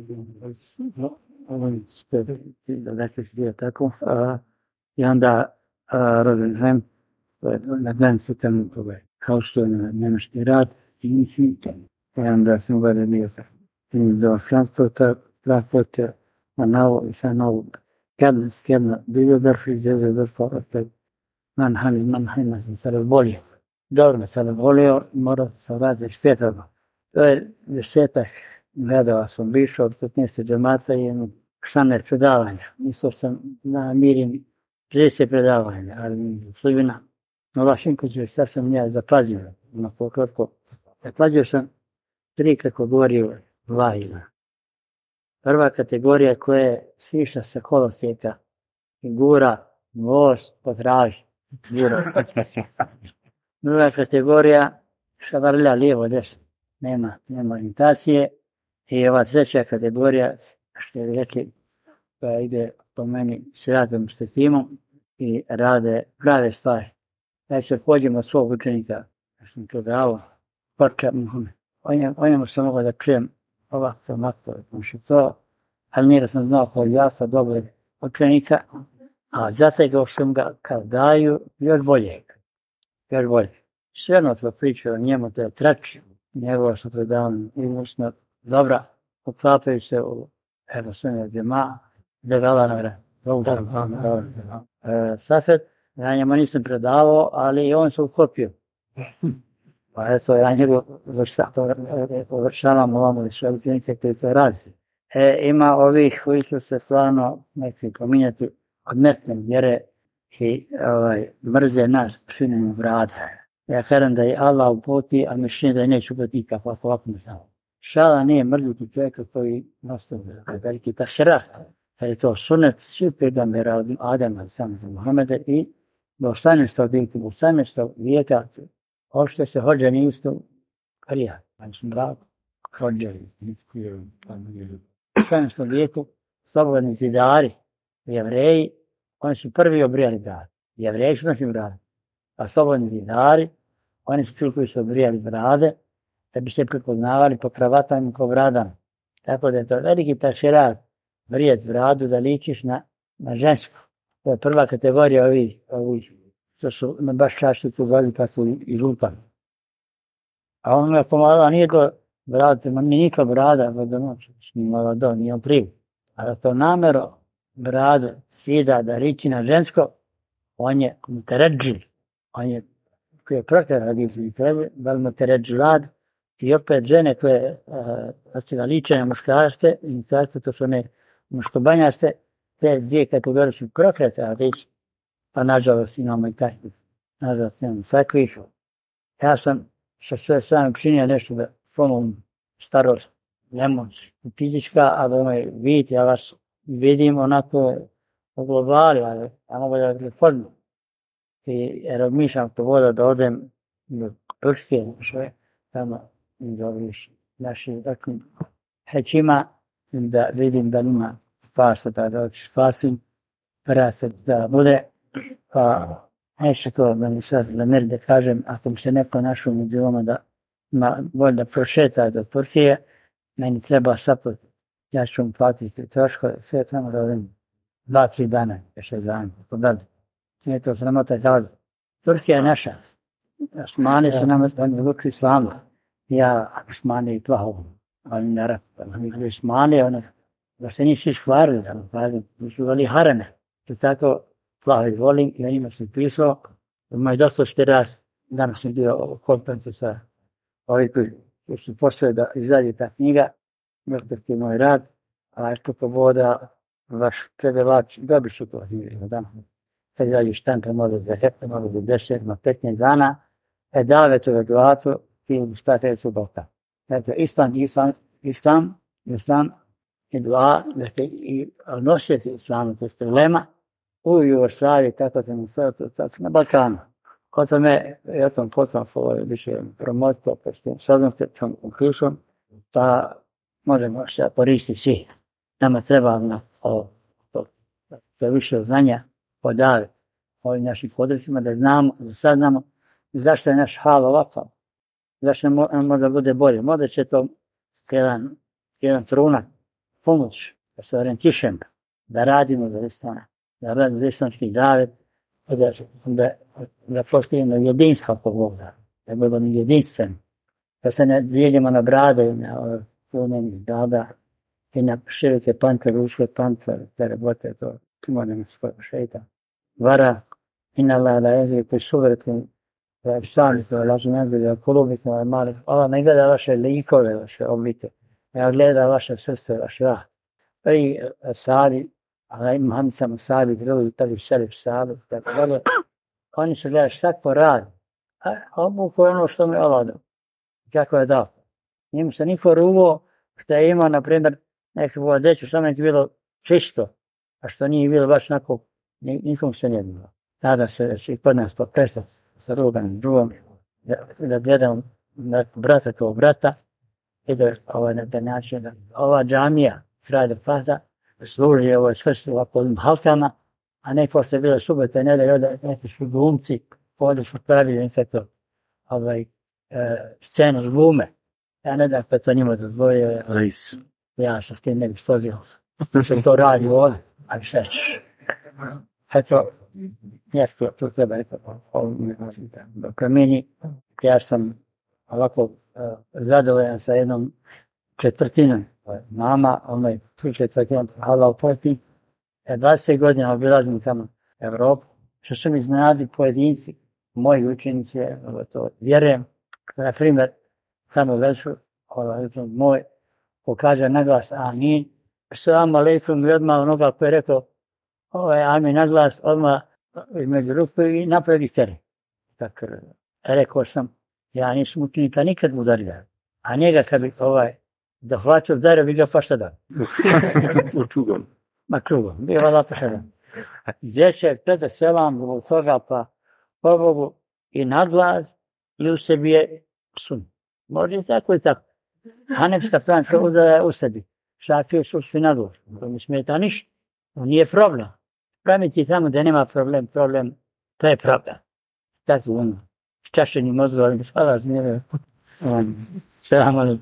Speaker 3: dakle bio tako, i onda Rosenheim, na granicu tamo kao što je na Njemački rad, i onda sam bio do Frankfurta, ich habe gerne Bibliografie, sehr vorgestellt. Man se razbolio. Dobro se razbolio, morao sam raditi spjetano. To je 10 gledala sam više od 15 džemata i 18 predavanja. Mislio sam na mirim 30 predavanja, ali sudbina Nova Šinkovića, sad sam ja zapazio na pokratko. Zapazio sam 3 kategorije vajza. Prva kategorija koja je siša sa kolosijeka i gura voz po traži. Druga kategorija šavrlja lijevo desno. Nema orientacije. I ova treća kategorija, što je rekli, koja ide po meni s radom s timom i rade prave stvari. Ja se pođem od svog učenika, ja sam to dao, o njemu sam mogao da čujem ovako, znači to, ali nije da sam znao holijastva dobro učenika, a zato sam ga kad daju još bolje. Sve jedno to pričao o njemu, to je trač, njegova što predavljena izvrsno dobra, uklapaju se u Evosunja džema, degala na vre. Safet, ja njemu nisam predavao, ali on se uklopio. Pa eto, ja njegu uvršavam ovamo i sve učenike koji to radi. Ima ovih koji su se stvarno, neću pominjati, odmetne vjere i mrze nas činimo vrade. Ja kažem da je Allah uputi, a mišljenje da je neće upati nikako ovako ne znamo. Šala nije mrziti čovjeka koji nastavlja, veliki tašerah. Je to sunet svi pegambera od Adama, sam za Muhammeda i do 18. vijeka uopšte se hođa nisu karija. Oni su brako, hođali, u 18. vijeku slobodni zidari, Jevreji, oni su prvi obrijali brade. Jevreji su naši brade. A slobodni zidari, oni su čuli koji su obrijali brade, da bi se prepoznavali po kravatama i po bradama. Tako da je to veliki tašerat, brijat bradu da ličiš na žensku. To je prva kategorija ovih što su me baš čašli tu gledali kad su i župani. A on me pomagala, nije to brada, nije nikla brada, nije on priv. A da to namero bradu sida da liči na žensko, on je muteređil. On je koji je prokrat muteređilad i opet žene koje liče na muškarce, inicijaliste, to su one muškobanjaste, te dvije kategorije su prokrete, a već, pa nažalost imamo i takvih, nažalost imamo takvih. Ja sam sve sam učinio nešto da pomognem starost, nemoć, fizička, a da moj vid, ja vas vidim onako u globali, ali ja mogu da reformu. I razmišljam to voda da odem do Turske, sve tamo iz naših hećima, da vidim da ima spasa, da spasim, prasad da bude, pa nešto to da mi sad da kažem, ako mi se neko našao među vama da ima volj da prošeta do Turcije, meni treba sapot, ja ću mu platiti troškove, sve tamo da odem 2-3 dana, još 6 dana, tako dalje. Nije to sramota i tako. Turcija je naša. Osmani su nam odlučili islamu. Ja, Osmani i tvahu, ali ne rap. Osmani, da se nisi švarili, da su voli harane. I tako tvahu volim, ja njima sam pisao. Imaju dosta štirar. Danas sam bio u kontaktu sa ovim koji su postoje da izađe ta knjiga. Možda ti moj rad, a eto poboda vaš predavač, dobit ću to knjiga. Kad izađu štanka, može za hepta, može za 10, 15 dana, davete u duatu i šta treću Balkan. Dakle, islam i dua, dakle, i nosioci islamu, to je ulema, u Jugoslaviji, tako sam na Balkanu. Kod sam ja sam potom više promotio, pa što sadom se tom uključom, pa možemo se koristiti svi. Nama treba to više znanja, podaviti ovim našim podacima, da znamo, da saznamo zašto je naš hal ovakav. Zašto možda bude bolje. Možda će to jedan trunak pomoć da se orijentišemo, da radimo za istana, da radimo za islamski davet, da poštujemo jedinstvo kod Boga, da budemo jedinstveni, da se ne dijelimo na brade, na pluneni brada i na široke pante, ruške pante, te rebote, to možemo skoro šeita. Vara, inala da jezike koji suvrati, da sami se lažu nedelje, da kolubi se mali. Allah ne gleda vaše likove, vaše oblike, ne gleda vaše srce, vaš rah. I asali, ali Muhammed sam asali, drugi, prvi šerif sahabi, tako dalje. Oni su gledali šta ko radi. A obuku je ono što mi Allah dao. Kako je dao. Njemu se niko rugo što je imao, na primjer, neku vodeću, što mi je bilo čisto, a što nije bilo baš onako, nikom se nije bilo. Tada se i kod nas to prestati sa ruganim drugom, da gledam brata kao brata, i da na taj način, da ova džamija, kraj da fata, služi ovo čvrsto ovako ovim halkama, a ne posle bilo subota i nedelje, da neki su glumci, ovdje su pravili im se to scenu glume. Ja ne znam pa to njima dozvolio, ja sam s tim ne bih složio. Se to radi ovdje, ali šta ćeš. Eto, mjesto, tu treba da promijeni. Ja sam ovako zadovoljan sa jednom četvrtinom. Mama, tu četvrtinom, halal pojeti. 20 godina obilazim tamo Evropu. Što su mi iznenadi pojedinci, moji učenici, to vjerujem. Na primjer, samo veću, moj, pokaže naglas amin. Salamu alaikum i odmah onoga koji je rekao amin naglas, odmah među ruku i napravi tere. Tako, rekao sam, ja nisam učenika nikad udario. A njega kad bi dohvatio udario, bi ga pa šta dao.
Speaker 4: Čugom.
Speaker 3: Ma čugom, bio vala pošedan. Gdje će predat selam zbog toga pa po Bogu i naglas i u sebi je sun. Može i tako i tako. Hanefska planka udaja u sebi. Šafio su svi naglas. To mi smeta ništa. To nije problem. Praviti tamo da nema problem, to je problem. Tako ono. S čašenim mozgovim, hvala znire. Selam alaikum.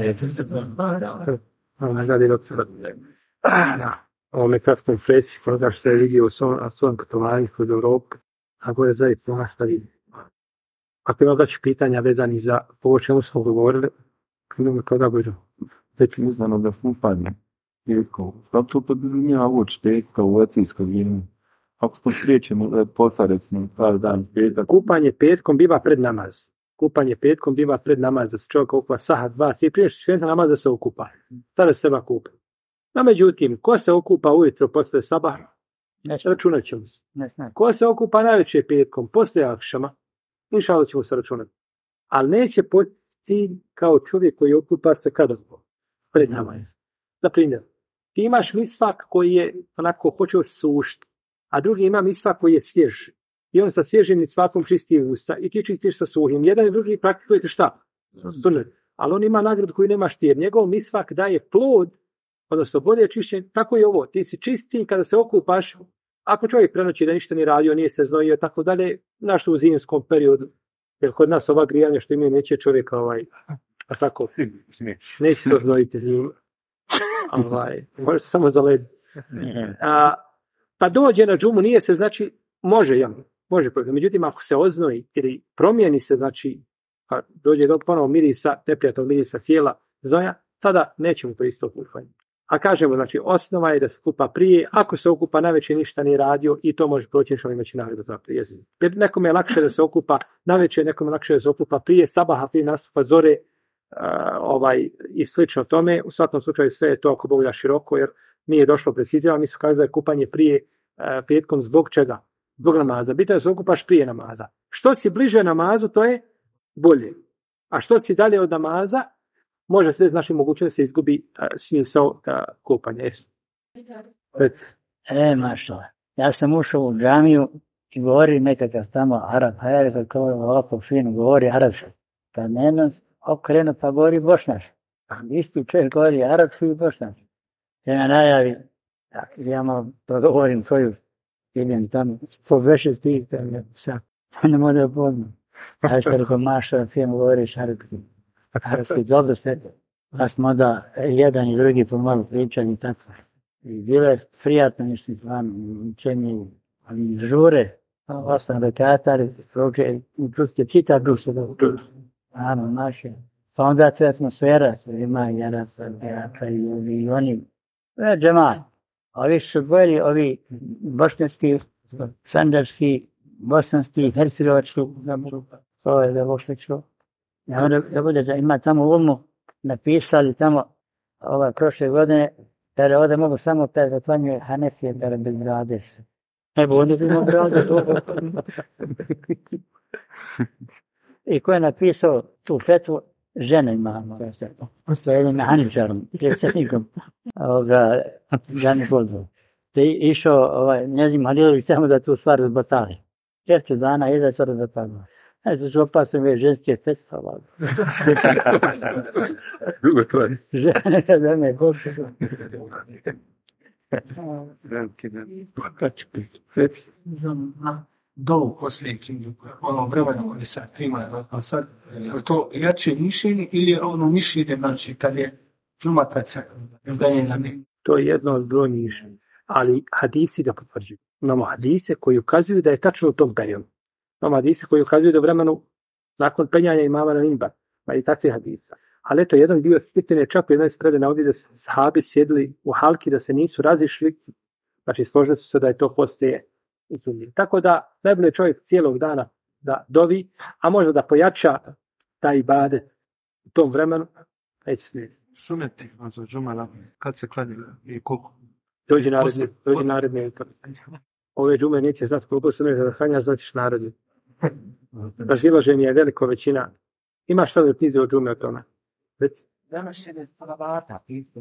Speaker 1: Nazad je doktor. Ovome kratkom presi, koga što je vidio u svom putovanju kod Evrope, a gore zaista ono što vidi. Ako ima daći pitanja vezani za ovo čemu smo govorili, kada budu?
Speaker 4: Znači, vezano da pumpanje petkom. Što to podrazumijeva uoči petka u acijskoj vinu? Ako smo spriječemo posla, recimo, par dan petak.
Speaker 1: Kupanje petkom biva pred namaz. Kupanje petkom biva pred namaz, da se čovjek okupa sahat, 2, 3, prije što svijeta namaz da se okupa. Tada se treba kupiti. No, međutim, ko se okupa ujutro posle sabaha? Računat ćemo se. Ko se okupa najveće petkom, posle akšama? Inšallah ćemo se računati. Ali neće poći kao čovjek koji okupa se kada pred namaz. Na primjer, ti imaš misvak koji je onako počeo sušti, a drugi ima misvak koji je svjež. I on sa svježim misvakom čisti usta i ti čistiš sa suhim. Jedan i drugi praktikujete šta? Ali on ima nagradu koju nemaš ti, jer njegov misvak daje plod, odnosno bolje čišćenje. Tako je ovo, ti si čisti kada se okupaš. Ako čovjek prenoći da ništa nije radio, nije se znojio, tako dalje, našto u zimskom periodu, jer kod nas ova grijanja što imaju neće čovjeka a tako, neće se oznojiti zimu. Može se samo za led. Pa dođe na džumu, nije se, znači, može, međutim, ako se oznoji ili promijeni se, znači, pa dođe do ponovo mirisa, neprijatnog mirisa tijela, znoja, tada nećemo to isto okupanje. A kažemo, znači, osnova je da se kupa prije, ako se okupa navečer ništa nije radio i to može proći što imaći nagradu za prije. Nekome je lakše da se okupa navečer, nekome je lakše da se okupa prije sabaha, prije nastupa zore, i slično tome. U svakom slučaju sve je to ako Bog da široko, jer nije došlo precizirano, mi su kazali da je kupanje prije petkom zbog čega? Zbog namaza. Bitno je da se okupaš prije namaza. Što si bliže namazu, to je bolje. A što si dalje od namaza, može se znači moguće da se izgubi smisao kupanja.
Speaker 3: Mašala. Ja sam ušao u džamiju i govori nekakav tamo Arab, kad ovako fino govori arabski. Pa ne okrenu pa govori bošnjaš. Isti čovjek govori arabski i bošnjaš. Ja najavi, ja malo progovorim svoju idem tamo, poveši ti, ne može da podno. A što rekao, maša, film govoriš, Arabski, dobro sve. Pa smo da jedan i drugi pomalo pričali i tako. I bilo je prijatno, mislim, učenje žure, 8 rekata, učustje čita duše, naravno, naše. Pa onda ta atmosfera, ima jedan i oni, džemat. Ovi su bolji, ovi bošnjački, sanđarski, bosanski, hercegovački, to je da Bog se čuo. Da bude da ima tamo ulmu, napisali tamo prošle godine, jer ovdje mogu samo da tvanjuje Hanefije, jer bez grade se. Evo, onda se ima grade. I ko je napisao tu fetvu, žena imamo, sa jednim mehaničarom, predsjednikom Žani Boldova. Te išao njezin Halilović tamo da tu stvar razbatali. 4 dana je da se razbatali. Eto, što pa sam je ženske cesta ovako.
Speaker 4: Drugo to je.
Speaker 3: Žene kada me pošle.
Speaker 5: Dovu poslije ono vremena koje sad ima, a sad je to jače mišljenje ili je ono mišljenje, znači kad je džumataca daje na ne.
Speaker 1: To je jedno od brojnih mišljenja. Ali hadisi da potvrđuju. Imamo hadise koji ukazuju da je tačno u tom periodu. Imamo hadise koji ukazuju da vremenu nakon penjanja imama na mimbar. Pa i takve hadisa. Ali eto, jedan dio pitanje čak u jednoj spredene ovdje da sahabi sjedili u halki da se nisu razišli. Znači složili su se da je to poslije izumljivo. Tako da najbolje je čovjek cijelog dana da dovi, a možda da pojača taj ibadet u tom vremenu. Neće slijediti.
Speaker 5: Sunete, za džumala, kad se kladi i koliko?
Speaker 1: Dođi naredni. Ove džume neće znati koliko se neće da hranja, značiš naredni. Razilaženje je veliko većina. Ima šta da knjize o džume o tome?
Speaker 5: Današnje salavata,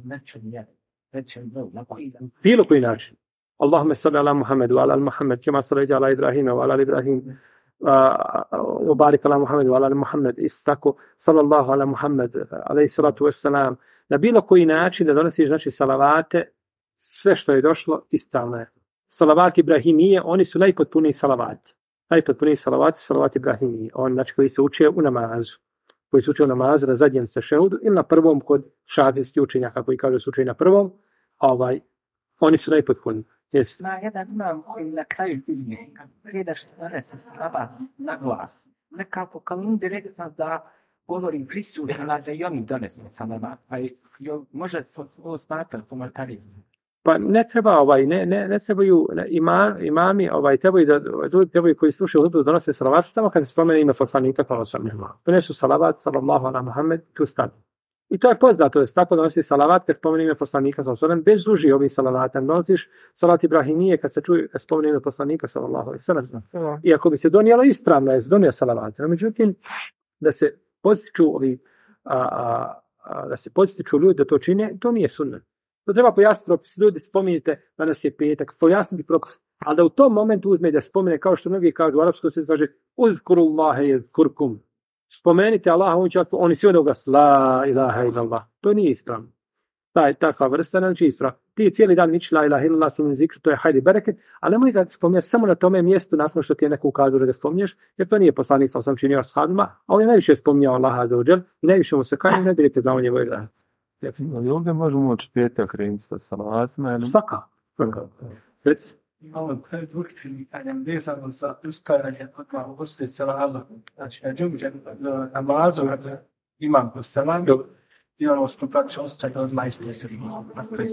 Speaker 1: bilo koji način. Allahumma salli ala Muhammedu, ala Muhammed, kema sallaita ala Ibrahima, wa ala Ibrahim, wa barik ala Muhammedu, ala Muhammed, isto tako, sallallahu ala Muhammed, alaihi salatu wassalam. Na bilo koji način da donosiš, znači, salavate, sve što je došlo, ispravno je. Salavat Ibrahimije, oni su najpotpuniji salavati. Najpotpuniji salavati Ibrahimije. Oni, znači, koji se uče u namazu. Koji se uče u namazu na zadnjem tešehudu ili na prvom kod šafijskih učenjaka koji kažu se uče na prvom, oni su najpotpuniji. Yes.
Speaker 6: Na jedan imam koji na kraju dilje, prije da što donese salavat na glas, nekako kao indirektno da govori prisutno da i oni donesu salavat, pa može se ovo smatrati komentarizmu.
Speaker 1: Pa ne treba ne trebaju imami trebaju koji slušaju hudbu donose salavat samo kad se spomene ime poslanika sallallahu. Donesu salavat sallallahu ala Muhammed, tu stane. I to je poznato, je tako da nosi salavat kad spomene ime poslanika sallallahu, bez duži ovih salavata. Nosiš salat Ibrahimije kad se čuje spomene ime poslanika sallallahu. Iako bi se donijelo ispravno, je donio salavat. Međutim, da se podstiču ljudi da to čine, to nije sunnet. To treba pojasniti propis. Ljudi spominjete danas je petak, pojasniti propis. Ali da u tom momentu uzme da spomene, kao što mnogi kažu u arapskom se kaže uzkurullahe yezkurkum. Spomenite Allaha, oni svi od glas la ilaha illallah. To nije ispravno. Takva vrsta neće ispravno. Ti cijeli dan niči la ilaha illallah, sumin zikru, to je hajdi bereket, ali nemoj da spominješ samo na tome mjestu nakon što ti je neko ukazao da ga spominješ, jer to nije poslanik sam činio ashabima, a on je najviše spominjao Allaha dođer i najviše mu se kaže, ne dirite da on je vojda.
Speaker 4: Ali ovdje možemo od petak krenuti sa salavatima?
Speaker 1: Svaka. Reci.
Speaker 5: Imamo predvrćeni vezano za ustajanje odmah poslije selama. Znači, na džumđe, na mazu, imam do selama, i ono što praktično ostaje odmah isti selama.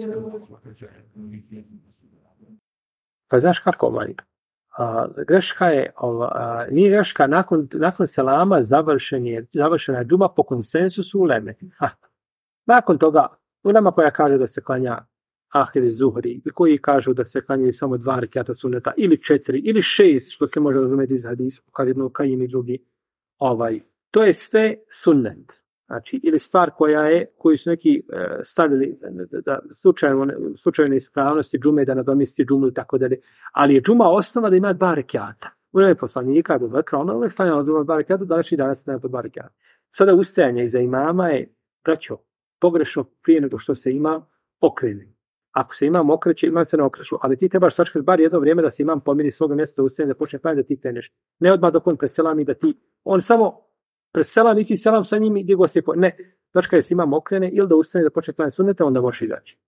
Speaker 1: Pa znaš kako, greška je, nije greška, nakon selama završena džuma po konsensusu uleme. Nakon toga, ulema koja kaže da se klanja ahiri zuhri, koji kažu da se klanjaju samo 2 rekata suneta, ili 4, ili 6, što se može razumjeti iz hadisa, kad jedno kajim i drugi. To je sve sunnet. Znači, ili stvar koju su neki stavili da slučajno ispravnosti džume, da nadomesti džumu i tako dalje. Ali je džuma osnova da ima 2 rekata. U ime poslanika, Abu Bekra, ono uvijek stavljamo 2 rekata, danas nema 2 rekata. Sada ustajanje iza imama je, braćo, pogrešno prije nego što se ima okrene. Ako se imam okreće, imam se ne okreću. Ali ti trebaš sačekati bar jedno vrijeme da se imam pomiri svoga mjesta u sceni, da počne klanjati da ti kreneš. Ne odmah dok on preselami da ti... On samo preselami, ti selam sa njim i digo se... Ne, znači kada se imam okrene ili da ustane da počne klanjati sunnete, onda može izaći.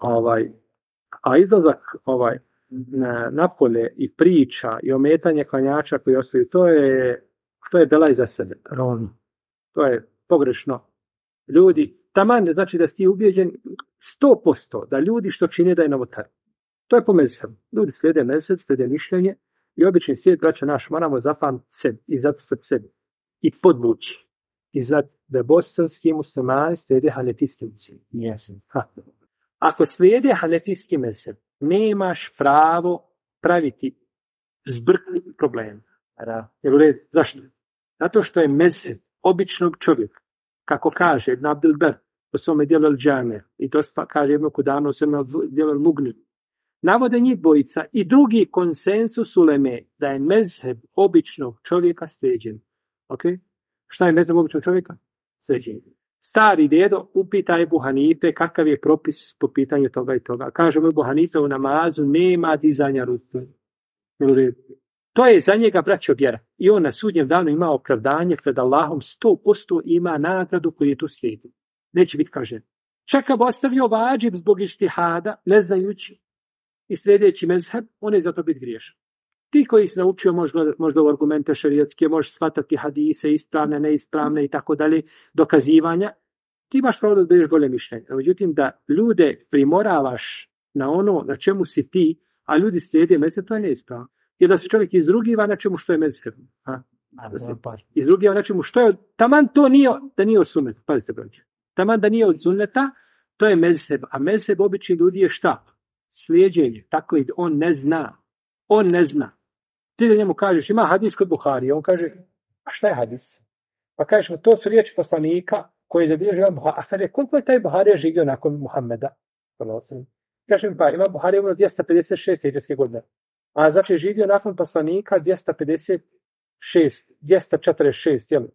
Speaker 1: A izlazak napolje i priča i ometanje klanjača koji ostaju, to je belaj za sebe. To je pogrešno. Ljudi, taman znači da si ti ubijeđen 100% da ljudi što čine da je novotar. To je po mezhebu. Ljudi slijede mezheb, slijede mišljenje i obični svijet, braća naš, moramo zapamtiti sebi i zacrtati sebi i podvući. I da bosanski muslimani slijede hanefijski muslimani. Ako slijede hanefijski mezheb, nemaš pravo praviti zbrkli problem. Jer u redu, zašto? Zato što je mezheb običnog čovjeka, kako kaže Ibn Abdul Bar u svome dijelu Al-Džame, i to kaže jedno kudano u svome dijelu Al-Mugni, navode njih dvojica i drugi konsensus uleme da je mezheb običnog čovjeka slijeđen. Okay? Šta je mezheb običnog čovjeka? Slijeđen. Stari dedo upita Ebu Hanife kakav je propis po pitanju toga i toga. Kaže mu Ebu Hanife u namazu nema dizanja ruku. To je za njega, braćo, vjera. I on na sudnjem danu ima opravdanje pred Allahom, 100% ima nagradu koju je tu slijedi. Neće biti kažen. Čak kad ostavio vađib zbog ištihada, ne znajući i sljedeći mezheb, on je za to biti griješan. Ti koji si naučio možda u argumente šerijatske, možeš shvatati hadise, ispravne, neispravne i tako dalje, dokazivanja, ti imaš pravo da budeš bolje mišljenje. Međutim, da ljude primoravaš na ono na čemu si ti, a ljudi slijede mezheb, to je neispravno. Jer da se čovjek izrugiva na čemu što je mezheb. Izrugiva na čemu što je... Taman to nije od sunneta. Pazite, brođe. Taman da nije od sunneta, to je mezheb. A mezheb obični ljudi je šta? Slijeđenje. Tako i on ne zna. On ne zna. Ti da njemu kažeš, ima hadis kod Buharije. On kaže, a šta je hadis? Pa kažeš mu, to su riječi poslanika koji je zabilježio Buharije. A kaže, koliko je taj Buharija živio nakon Muhammeda? Kaže mi, pa ima Buharija umro 256. hidžretske godine. A znači živio nakon poslanika 246, jel?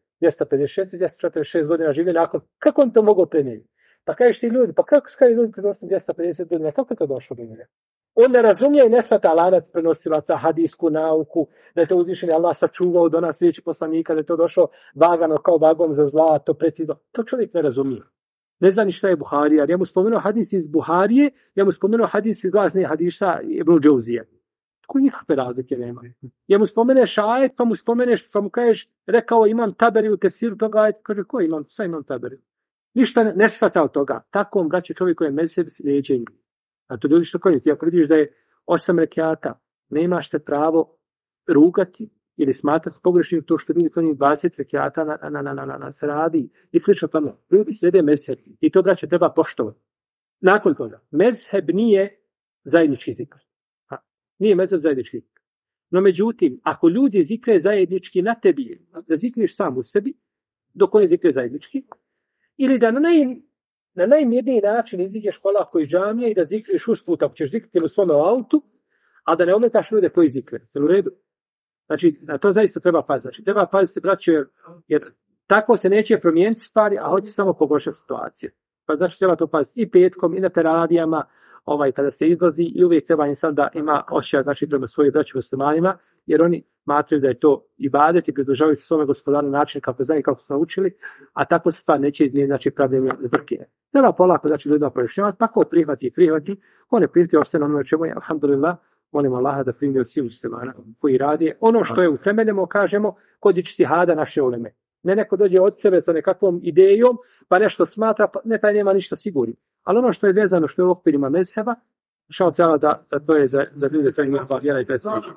Speaker 1: 256 godina živio nakon. Kako on to mogao prenijeti? Pa kažeš ti ljudi, pa kako skali ljudi prenosi 250 godina? Kako je to došlo do njega? On ne razumije i ne svata lanac prenosilaca, hadijsku nauku, da je to uzvišeni Allah sačuvao do nas riječi poslanika, da je to došlo vagano kao vagon za zlato, precizno. To čovjek ne razumije. Ne zna ni šta je Buharija. Ja mu spomenuo hadis iz Buharije, ja mu spomenuo hadis iz glasne hadisa Ibn Džauzije. Koji nikakve razlike nema. Ja mu spomeneš ajet, pa mu kažeš, rekao imam Taberi u tefsiru toga ajet, kaže, ko imam? Šta imam Taberi? Ništa ne shvata od toga. Tako on, braće, čovjek koji je mezheb slijeđenju. A to ljudi što kojeg, ti ako vidiš da je 8 rekiata, nemaš te pravo rugati ili smatrati pogrešnim to što ljudi kojeg 20 rekiata na radi i slično tamo. Ljudi slijede mezheb i to, braće, treba poštovati. Nakon toga, mezheb nije zajednički zikr. Nije mezheb zajednički. No međutim, ako ljudi zikre zajednički na tebi, da zikriš sam u sebi, dok oni zikre zajednički, ili da na najmirniji način iziđeš polako iz džamije i da zikriš usput, ako ćeš zikriti u svome autu, a da ne ometaš ljude koji zikre. U redu? Znači, na to zaista treba paziti. Znači, treba paziti, braćo, jer tako se neće promijeniti stvari, a hoće samo pogoršati situacije. Pa znači, treba to paziti i petkom, i na teradijama, kada se izlazi, i uvijek treba insan da ima osjećaj, znači, prema svojim braćim muslimanima, jer oni smatraju da je to ibadet i pridržavaju se svome gospodaru način kako znaju, kako su naučili, a tako se stvar neće iznijeti, znači, pravljenje zbrke. Treba polako, znači, ljudima pojašnjavati, pa ko prihvati, ko ne prihvati, ostane ono čemu je, alhamdulillah, molim Allaha da primi od svih muslimana koji radi. Ono što je utemeljeno, kažemo, kod ičtihada naše uleme. Ne neko dođe od sebe sa nekakvom idejom, pa nešto smatra, pa ne taj nema ništa sigurno. Ali ono što je vezano, što je u okvirima mezheba, šao cijela da to je za ljude, to je njihova vjera i predstavlja.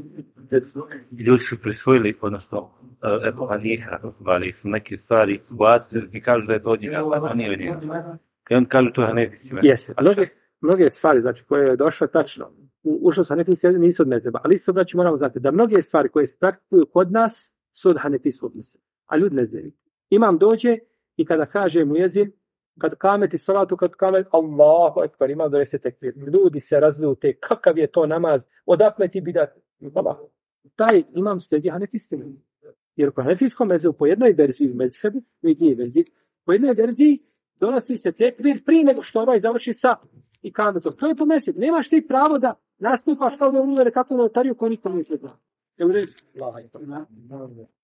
Speaker 7: Ljudi su prisvojili, odnosno Ebu Hanifa, ali su neke stvari glasili i kažu da je to od njega, a nije od njega. I on kaže to je Hanefi.
Speaker 1: Jeste, mnoge stvari, znači, koje je došlo tačno, ušlo sa Hanefi, nisu od mezheba, ali isto, znači, moramo znati da mnoge stvari koje se praktikuju kod nas su od Hanefijskog mezheba, a ljudi ne znaju. Imam dođe i kada kaže muezin, kad kameti salatu, kad kameti Allahu ekber, imam da se tekbir. Ljudi se razljute, kakav je to namaz, odakle ti bidat. Taj imam slijedi Hanefijski mezheb. Jer po Hanefijskom mezhebu, po jednoj verziji mezhebu, po jednoj verziji donosi se tekbir prije nego što ovaj završi sa
Speaker 8: i kametom. To je po mjesecu. Nemaš ti pravo da nastupaš kao da uvere kako notariju ko nikom ne gleda. Je u redu?